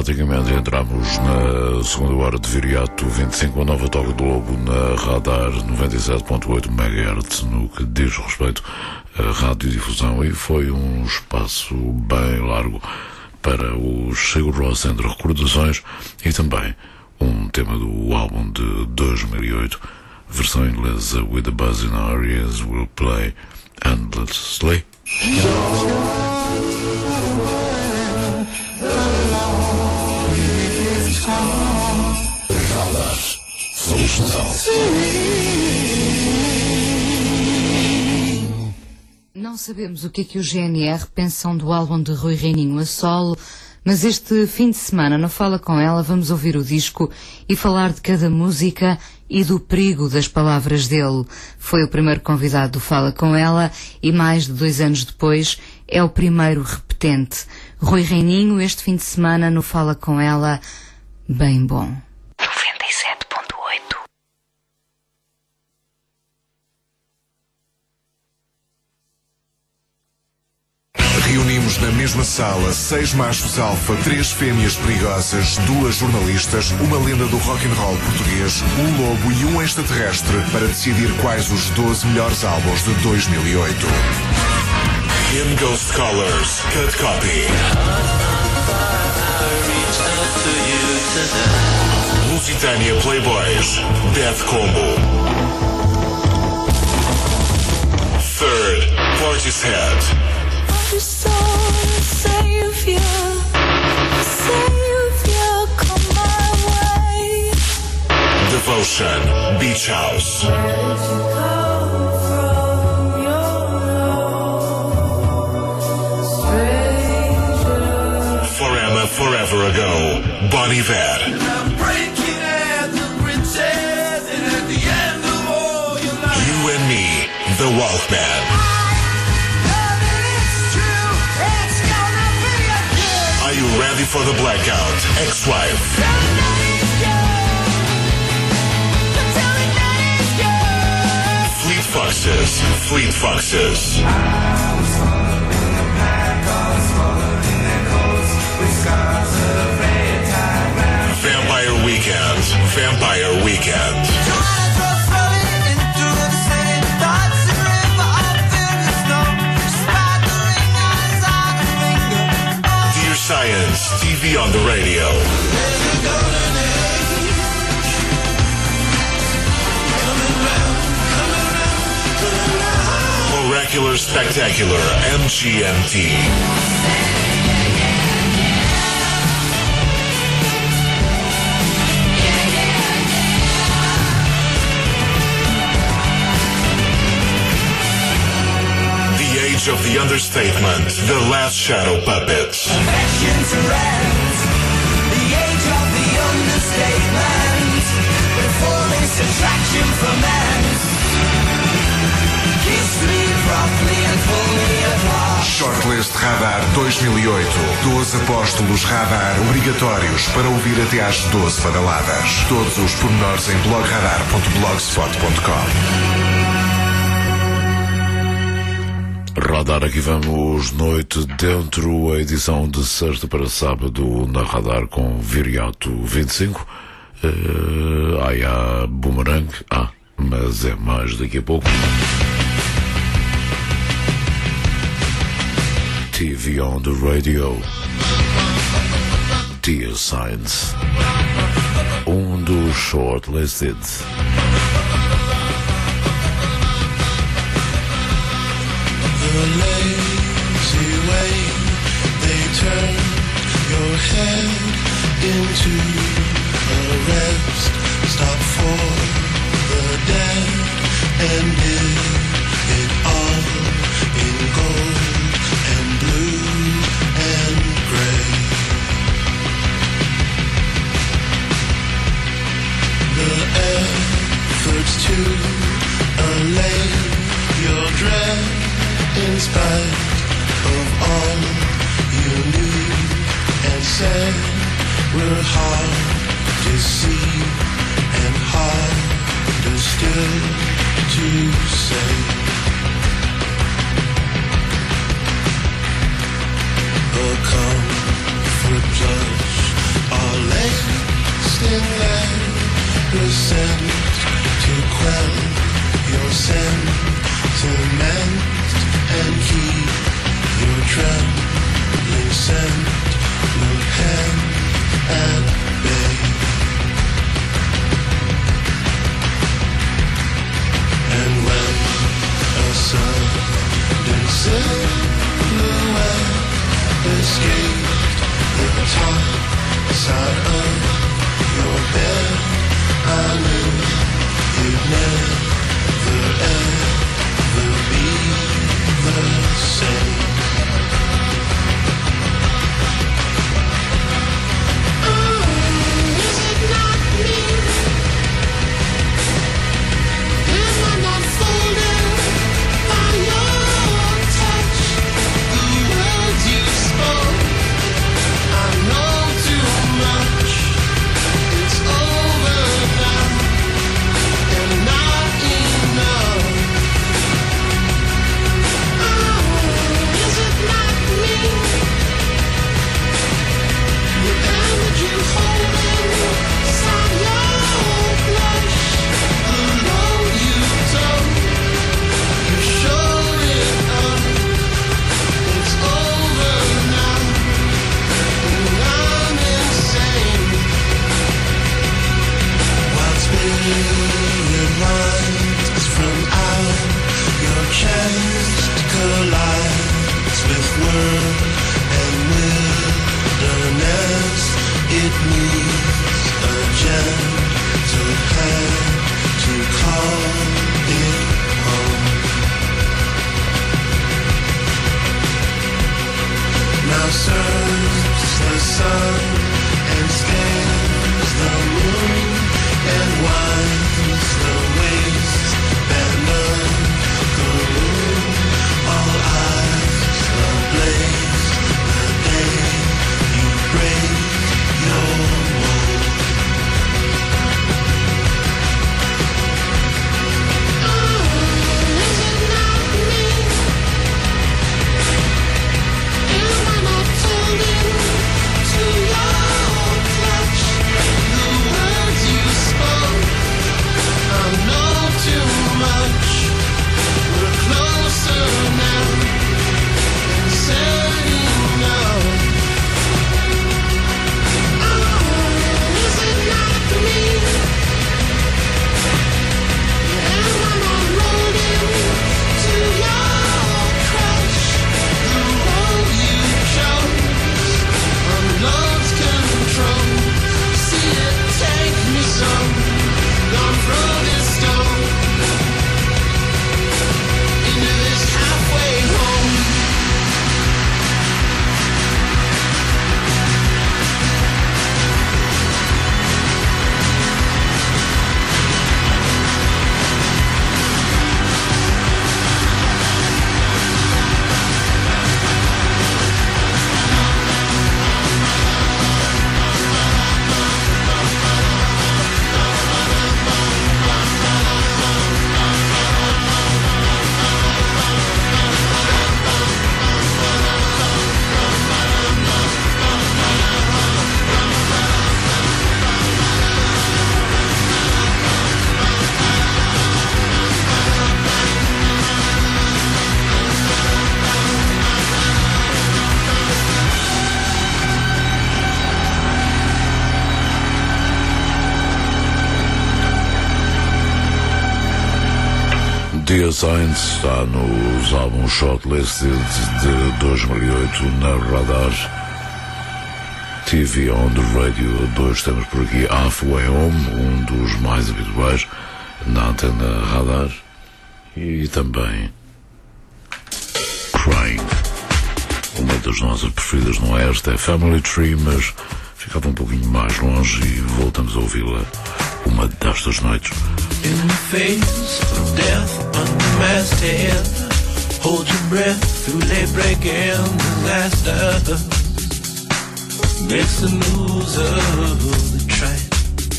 automaticamente entramos na segunda hora de Viriato 25, a nova Toca do Lobo na Radar 97.8 MHz no que diz respeito à radiodifusão, e foi um espaço bem largo para o Sigur Rós entre recordações e também um tema do álbum de 2008, versão inglesa With the Buzz in Our Ears We'll Play Endlessly. Não sabemos o que o GNR pensam do álbum de Rui Reininho a solo, mas este fim de semana no Fala Com Ela vamos ouvir o disco e falar de cada música e do perigo das palavras dele. Foi o primeiro convidado do Fala Com Ela e mais de 2 anos depois é o primeiro repetente. Rui Reininho este fim de semana no Fala Com Ela, bem bom. 97.8. Reunimos na mesma sala 6 machos alfa, 3 fêmeas perigosas, 2 jornalistas, uma lenda do rock and roll português, um lobo e um extraterrestre para decidir quais os 12 melhores álbuns de 2008. In Ghost Colors, Cut Copy. Lusitânia Playboys, Death Combo. Third, Portishead. Savior, come my way. Devotion, Beach House. Forever, Forever Ago, Bon Iver. You and Me, The Walkman. Are you ready for the blackout? Ex-Wife. Fleet Foxes, Fleet Foxes. Vampire Weekend, Vampire Weekend. Science, TV on the radio. Oracular Spectacular, MGMT. Of the Understatement, The Last Shadow Puppets. Affection to rent, the age of the understatement, before this attraction ferments. Kiss me properly and pull me apart. Shortlist Radar 2008. 12 apóstolos Radar obrigatórios para ouvir até às 12 badaladas. Todos os pormenores em blogradar.blogspot.com. Radar, aqui vamos, noite dentro, a edição de sexta para sábado na Radar com Viriato 25. Há Boomerang, mas é mais daqui a pouco. TV on the Radio, Dear Science, dos shortlisted. The lazy way they turn your head into a rest stop for the dead and live it all in gold and blue and gray. The efforts to allay your dread in spite of all you knew and said were hard to see and harder still to say. A comfort plush to mend and keep your trembling sentiment hand at bay. And when a sudden silhouette escaped the top side of your bed, I knew you'd never ever be the same. Is it not me? Am I not folded by your touch? The words you spoke, I know too much. It's over now, and not enough. Oh, is it not me? The image you hold inside your blush, the road you took, you showed it up. It's over now, and I'm insane. While spirit lines from out your chest collides with world and wilderness, it needs a gentle hand to call it home. Now surfs the sun and scans the moon and winds the waste band the room. All eyes ablaze the day you break your mold. Is it not me? Am I not folded to your touch? The words you spoke, I know too much. We're closer now, and setting now. Is it not me? Am I not rolled into your crush? The road you chose, I'm lost control. See it take me some, gone from this stone into this halfway home. Dear Science está nos álbuns Shortlisted de 2008 na Radar. TV on the Radio, dois temas por aqui. Halfway Home, dos mais habituais na antena Radar. E também Crying, uma das nossas preferidas, não é esta, é Family Tree, mas ficava um pouquinho mais longe e voltamos a ouvi-la uma destas noites. In the face of death on the masthead, hold your breath through late-breaking disaster. Makes the news of the train.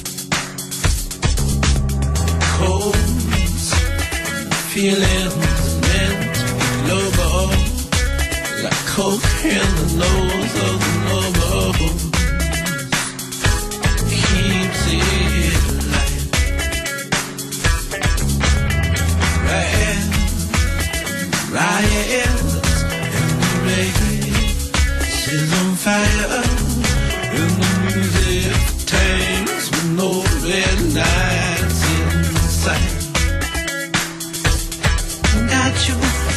Cold feelings meant to be global, like coke in the nose of the noble. Keeps it alive. Right fires and the rain is on fire and the music tanks with no red lights in sight. Got you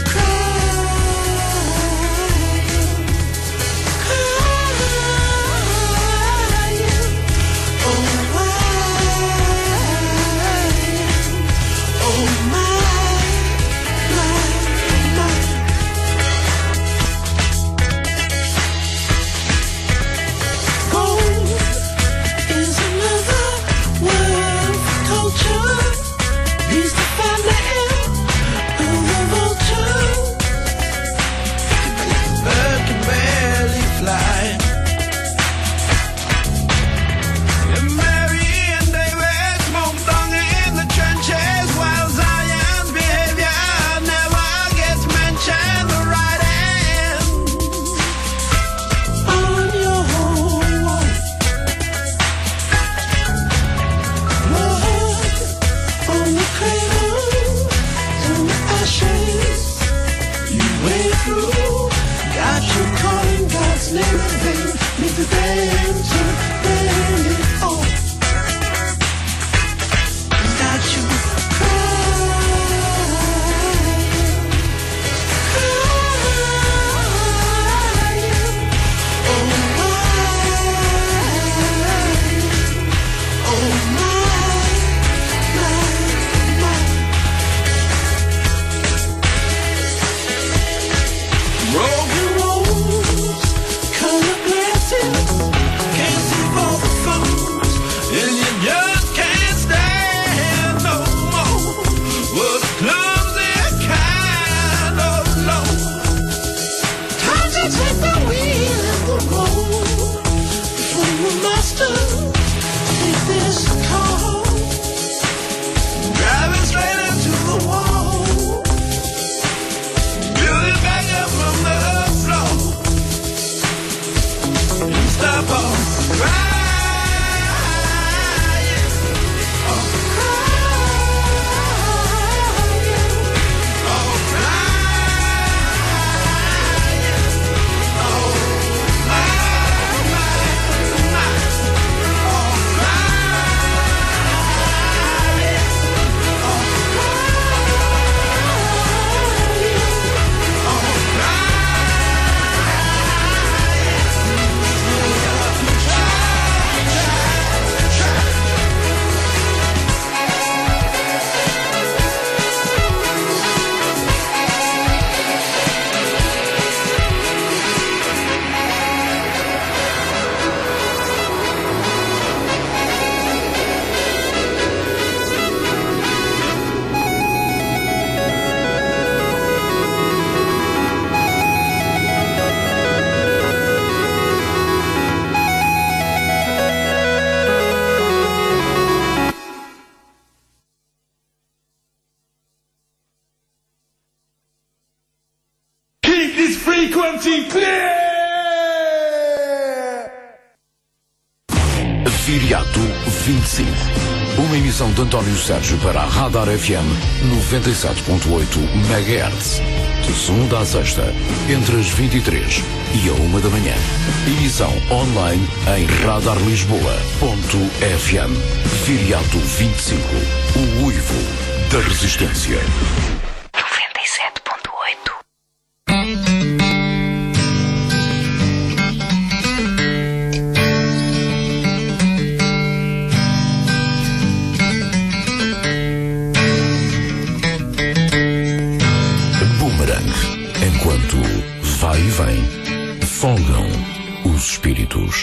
Viriato 25. Uma emissão de António Sérgio para a Radar FM 97.8 MHz. De segunda à sexta, entre as 23 e a 1 da manhã. Emissão online em radarlisboa.fm. Viriato 25. O uivo da resistência. 97.8. Enquanto vai e vem, folgam os espíritos.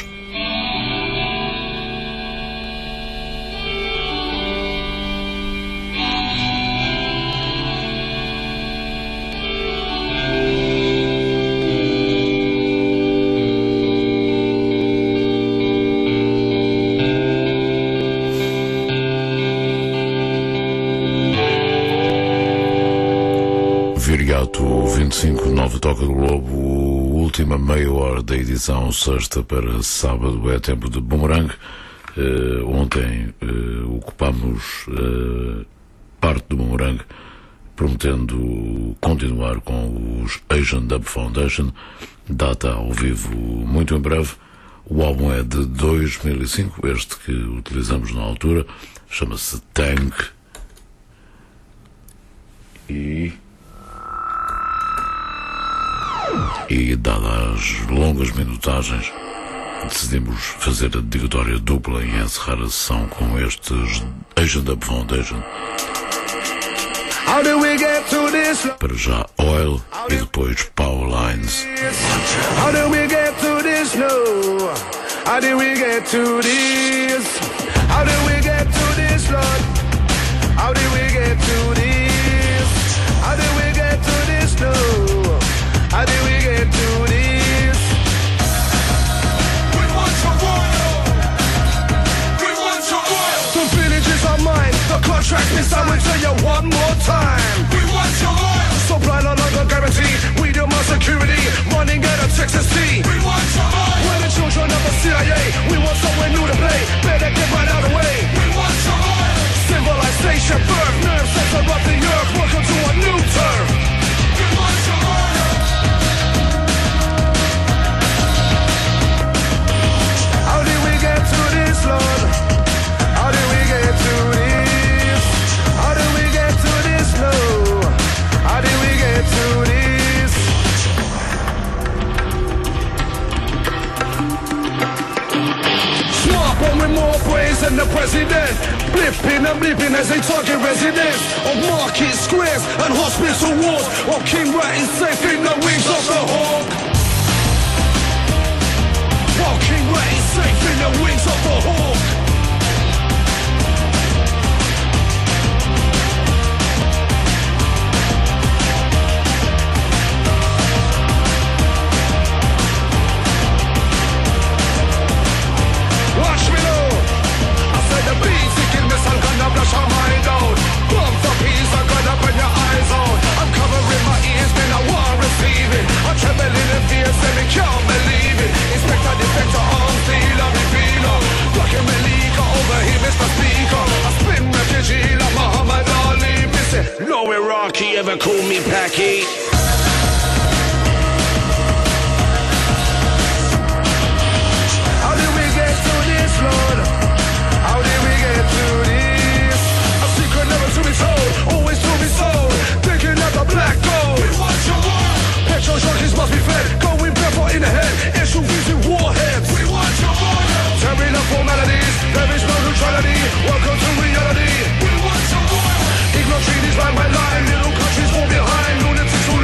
Viriato 25, Nova Toca do Globo, última meia hora da edição, sexta para sábado, é tempo de Boomerang. Ontem ocupámos parte do Boomerang prometendo continuar com os Asian Dub Foundation, data ao vivo muito em breve. O álbum é de 2005, este que utilizamos na altura, chama-se Tank. E dadas as longas minutagens, decidimos fazer a dedicatória dupla e encerrar a sessão com estes Asian Dub Foundation. Para já Oil e depois Power Lines. How did we get to this? No. How did we get to this? How did we get to this, Lord? How did we get to this? How did we get to this? No. How did we get to this? We want your oil. We want your oil. The villages are mine. The contract's been signed. We'll tell you one more time. We want your oil. Supply no longer guaranteed. We do more security. Running out of Texas Sea. We want your oil. We're the children of the CIA. We want somewhere new to play. Better get right out of the way. We want your oil. Civilization birth. Nerve center of the earth. Welcome to a new turf. We want your oil. How did we get to this, Lord? How did we get to this? How did we get to this, Lord? How did we get to this? Smart one with more brains than the president. Blipping and blipping as they target residents on market squares and hospital walls. While King Rat is safe in the wings of the hawk. While King Rat is safe in the wings of the hawk. Watch me now. I said the beats kicking missile gonna flush our mind out. Bomb for peace, I'm gonna burn your eyes out. I'm covering my ears, man, I won't receive it. I'm trembling in fear, say me can't believe it. Inspector, defector, arms dealer, revealer. Rockin' Malika over here, Mr. Speaker. I spin refugee like Muhammad Ali. Listen, no Iraqi ever call me Packy. How did we get to this, Lord? How did we get to this? A secret never to be told, always to be sold. Digging up the black gold. We want your world. Petrol junkies must be fed. Going barefoot in the head. SUVs and warheads. We want your world. Tearing up formalities. There is no neutrality. Welcome to reality. We want your world. Ignore treaties line by line. Little countries fall behind. Lunatics who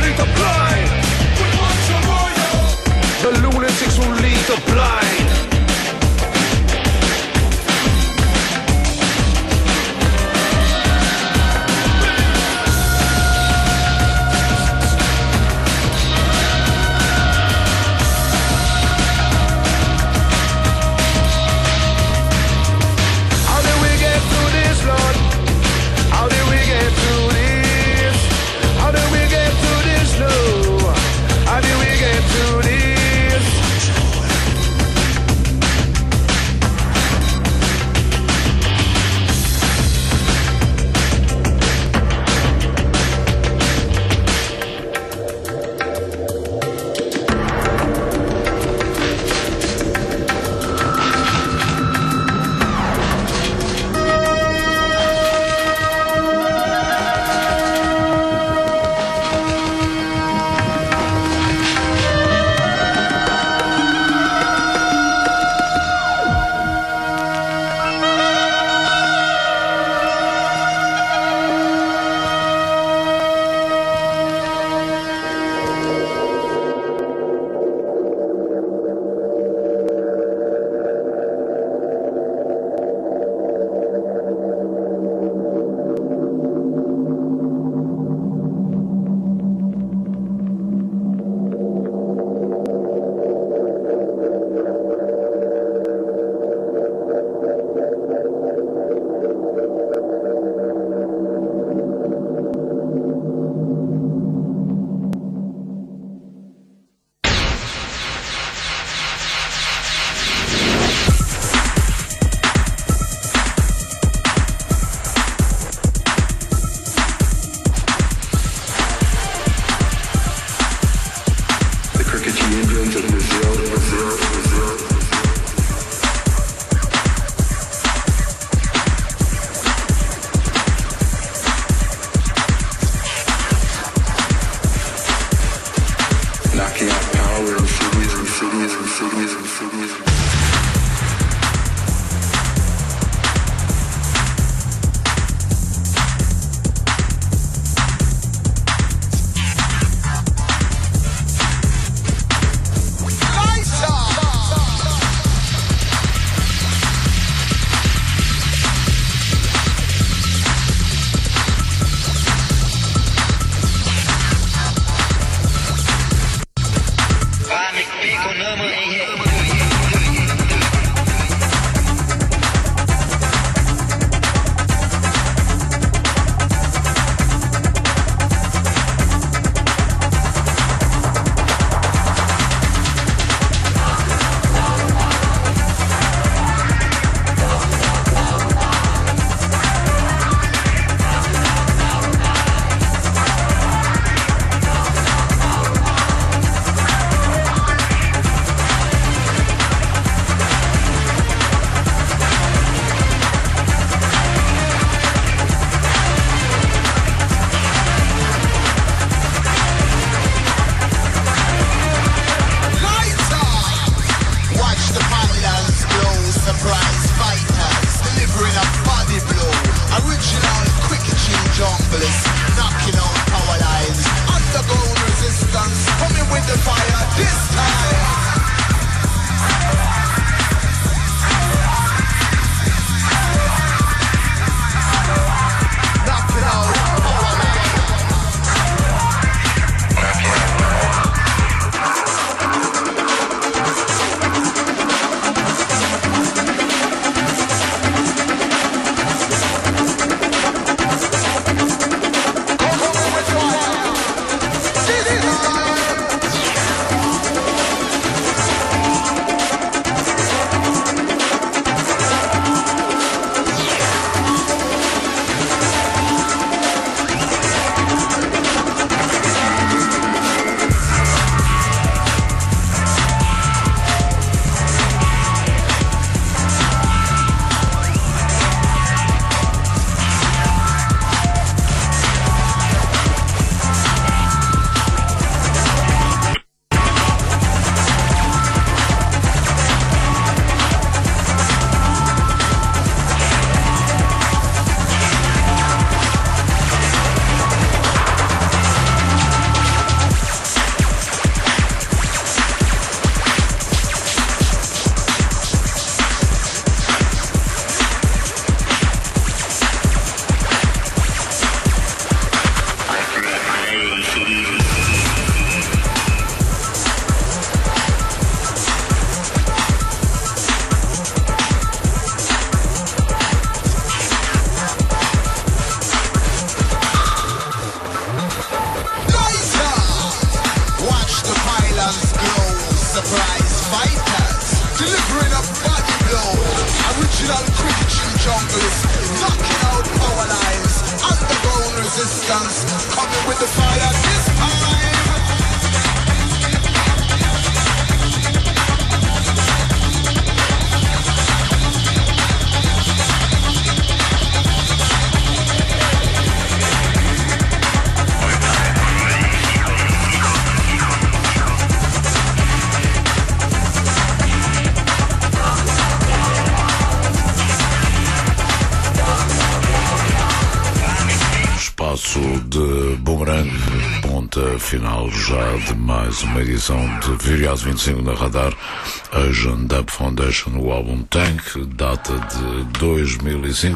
De Boomerang, ponta final já de mais uma edição de Viriato 25 na Radar. Asian Dub Foundation, o álbum Tank, data de 2005.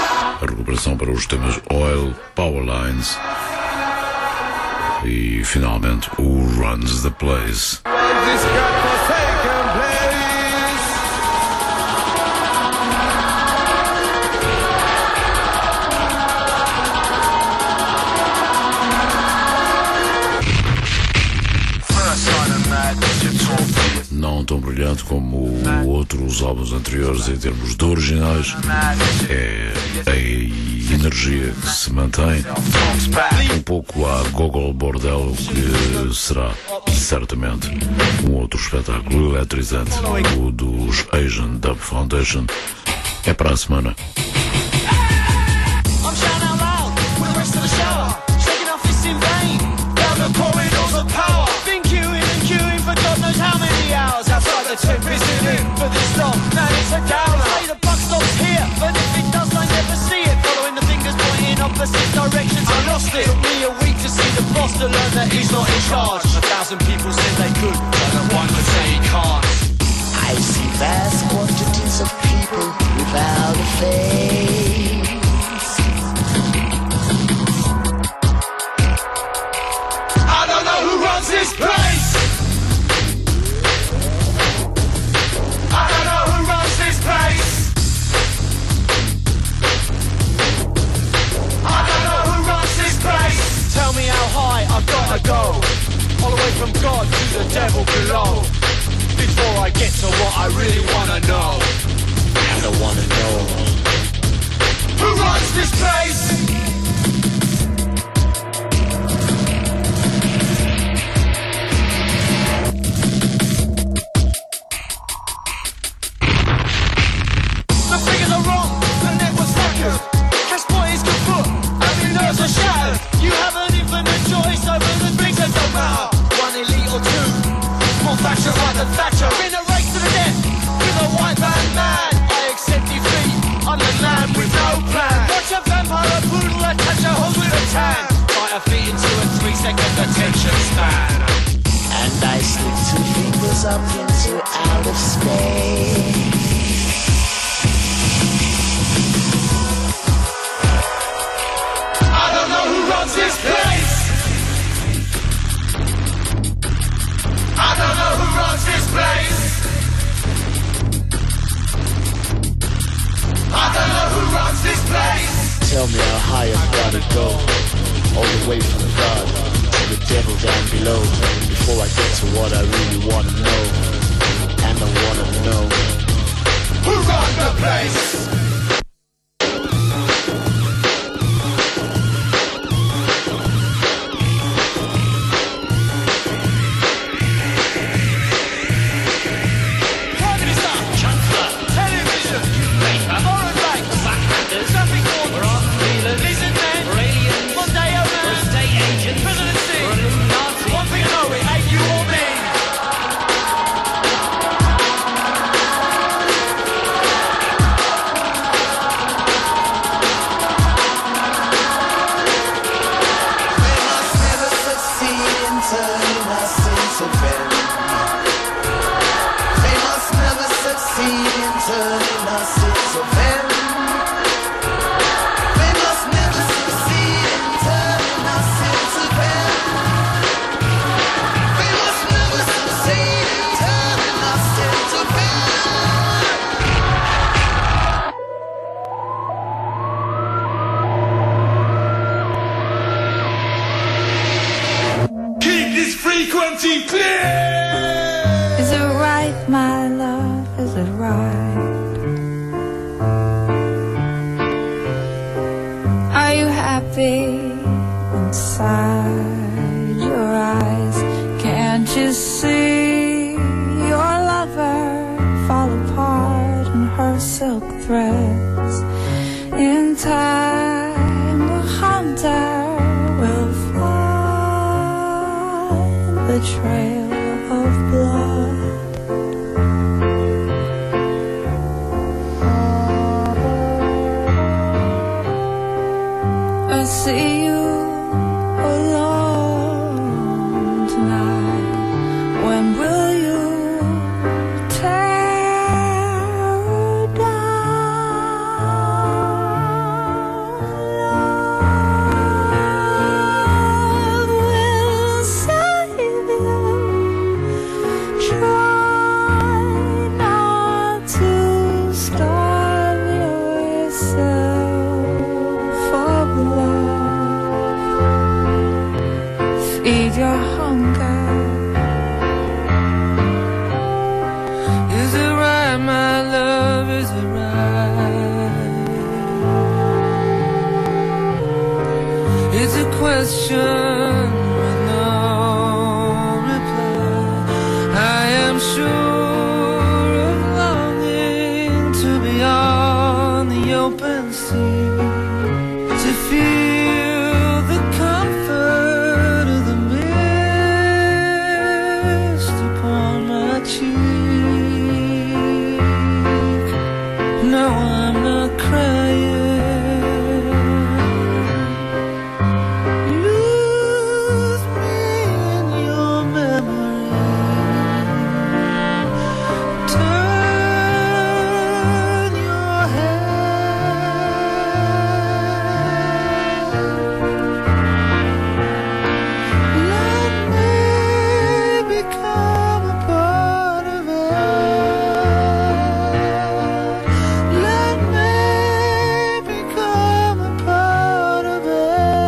A recuperação para os temas Oil, Powerlines e finalmente o Runs the Place. Não não tão brilhante como os álbuns anteriores em termos de originais. É a energia que se mantém, um pouco à Gogol Bordello, que será certamente um outro espetáculo eletrizante. O dos Asian Dub Foundation é para a semana. For this long, no, it's a downer. Say the buck stops here, but if it does, I never see it. Following the fingers pointing opposite directions, I lost it. Took me a week to see the boss to learn that he's not in charge. 1,000 people said they could, but no one could say he can't. I see vast quantities of people without a face. I don't know who runs this place. I've gotta go all the way from God to the devil below. Before I get to what I really wanna know. I don't wanna know who runs this place. The figures are wrong, the network's fractured. Cash boy is kaput, and your nerves are shattered. You have an infinite choice over the things that don't matter. One elite or two, more Thatcher rather Thatcher. In a race to the death, with a white man. I accept defeat, I'm the man with no plan. Watch a vampire poodle attach a hose with a tan. Bite a feet into a 3-second attention span. And I slip 2 fingers up into outer space. I don't know who runs this place. I don't know who runs this place. I don't know who runs this place. Tell me how high I've gotta go, all the way from God to the devil down below. Before I get to what I really wanna know, and I wanna know who runs the place. question with no reply. I am sure of longing to be on the open sea, to feel the comfort of the mist upon my cheek. No, I'm not crying. Lose me in your memory. Turn your head. Let me become a part of it. Let me become a part of it.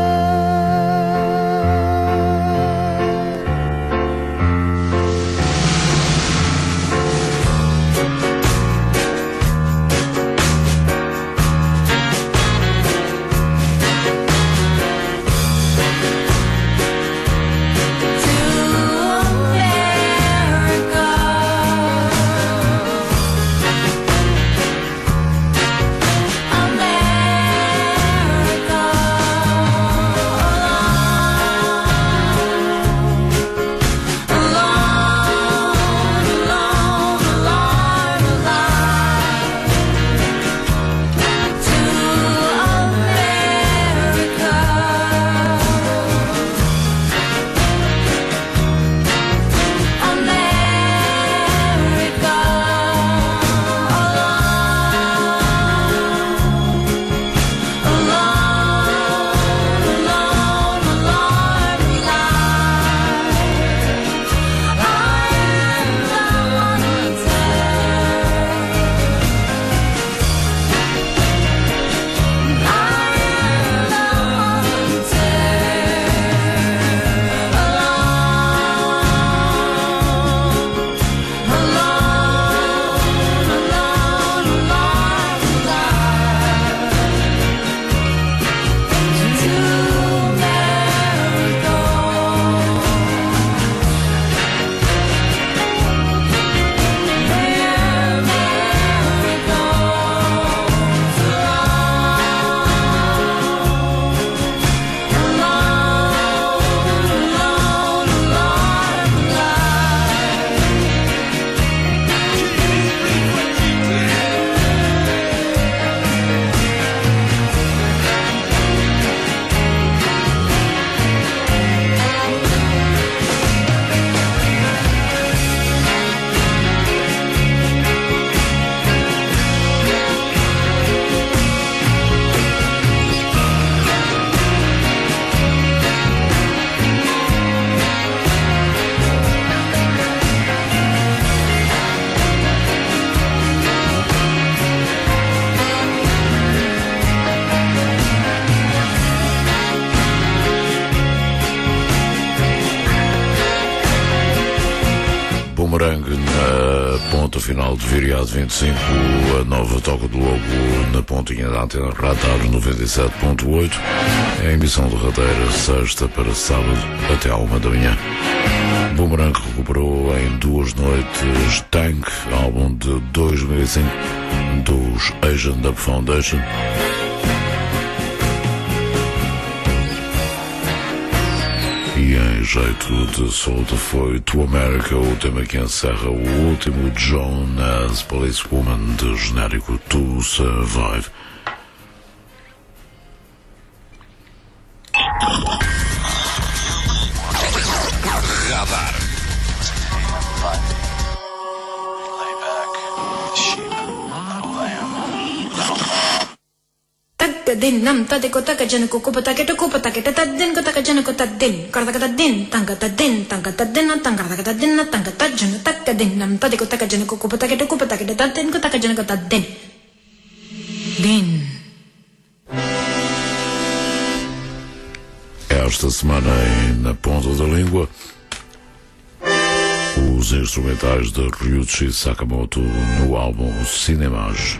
Bumerangue na ponta final de Viriato 25, a nova Toca do Lobo na pontinha da antena Radar 97.8, a emissão derradeira sexta para sábado até à 1 da manhã. Bumerangue recuperou em 2 noites Tank, álbum de 2005 dos Asian Dub Foundation. E em jeito de solta foi To America, o tema que encerra o último John as Policewoman de genérico To Survive. Radar. Nam tadeko takajan ko kopatake tadden ko takajan ko tadden karaka tadden tanga tadden tanga tajan takadin nam tadeko takajan ko kopatake tadden ko takajan ko tadden din. Esta semana Na Ponta da Língua, os instrumentais de Ryuichi Sakamoto no álbum Cinemage.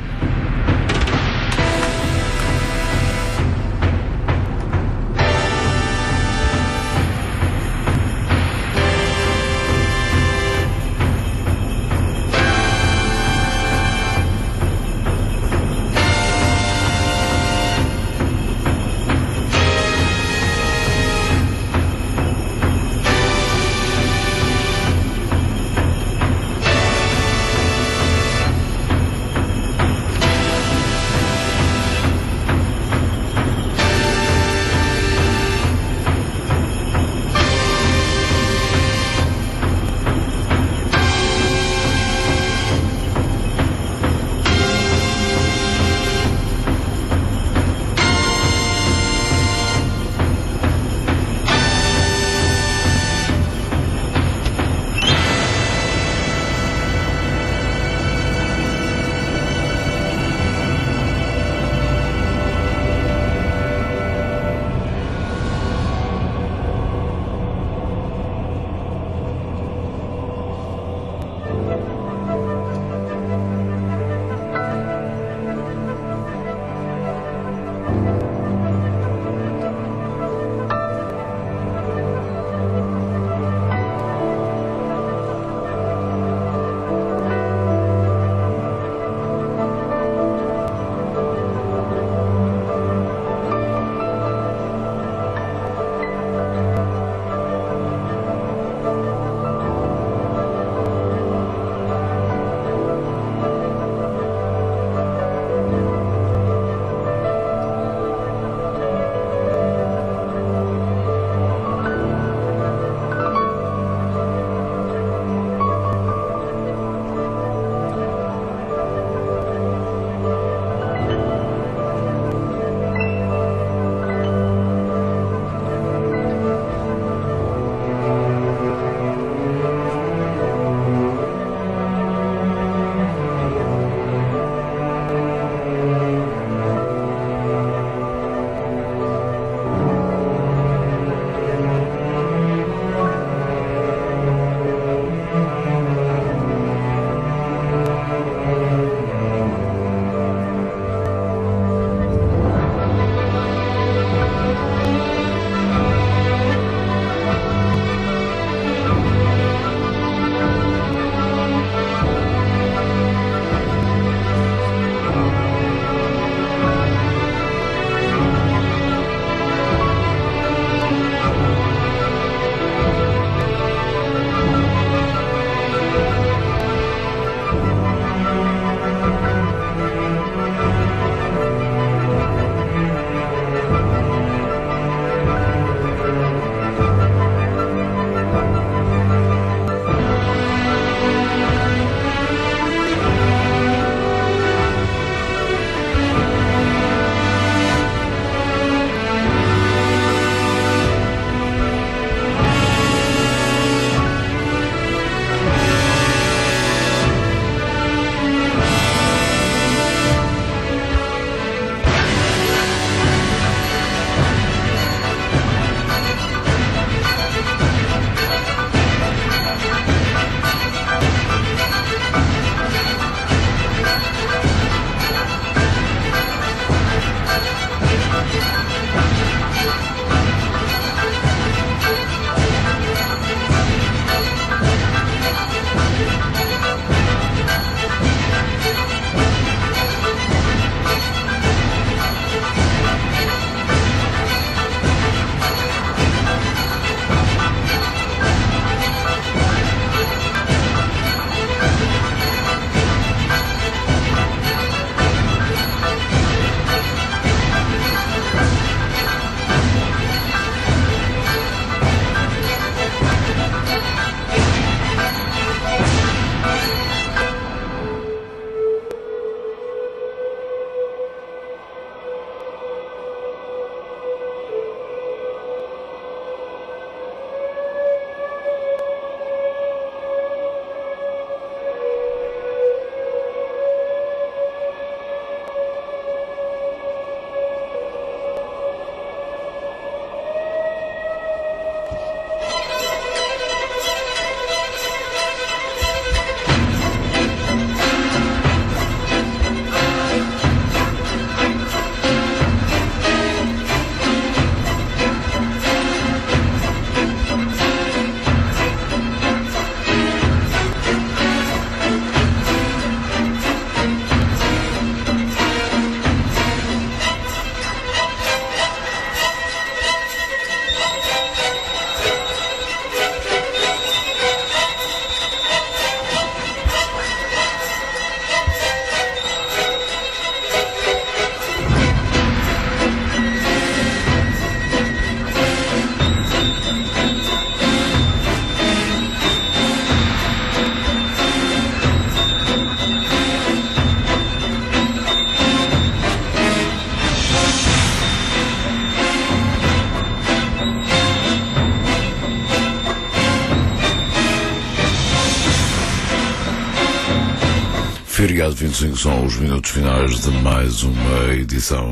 Feriado 25 são os minutos finais de mais uma edição.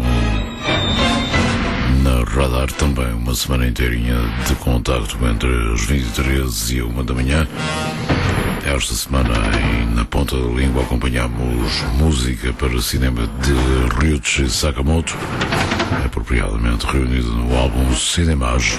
Na Radar também uma semana inteirinha de contacto entre as 23 e a 1 da manhã. Esta semana Na Ponta da Língua acompanhamos música para cinema de Ryuichi Sakamoto, apropriadamente reunida no álbum Cinemage.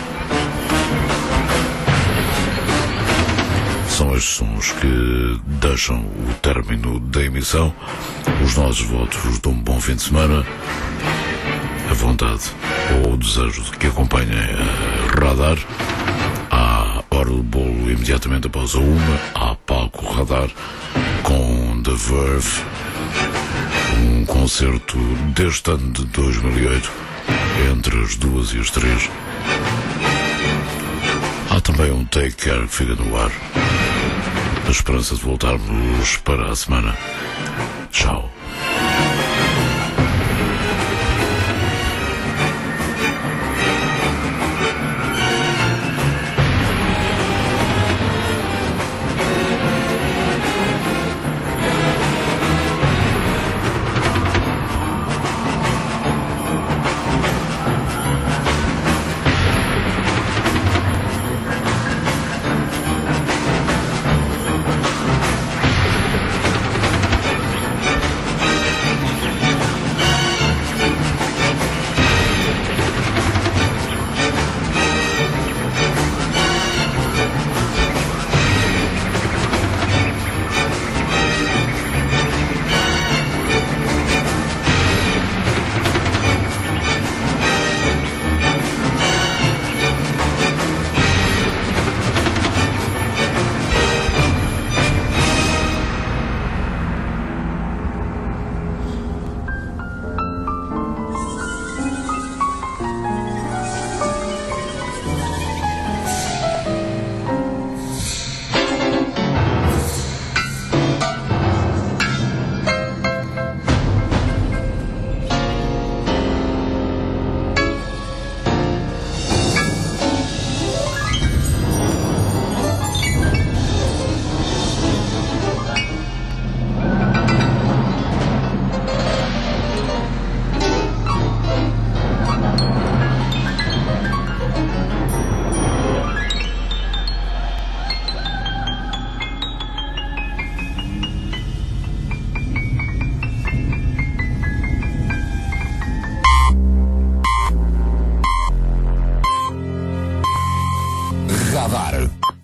São estes sons que deixam o término da emissão. Os nossos votos de um bom fim de semana, a vontade ou o desejo de que acompanhem a Radar. À hora do bolo, imediatamente após a 1, há Palco Radar com The Verve, um concerto deste ano de 2008, entre as 2 e as 3. Há também um Take Care que fica no ar. A esperança de voltarmos para a semana. Tchau.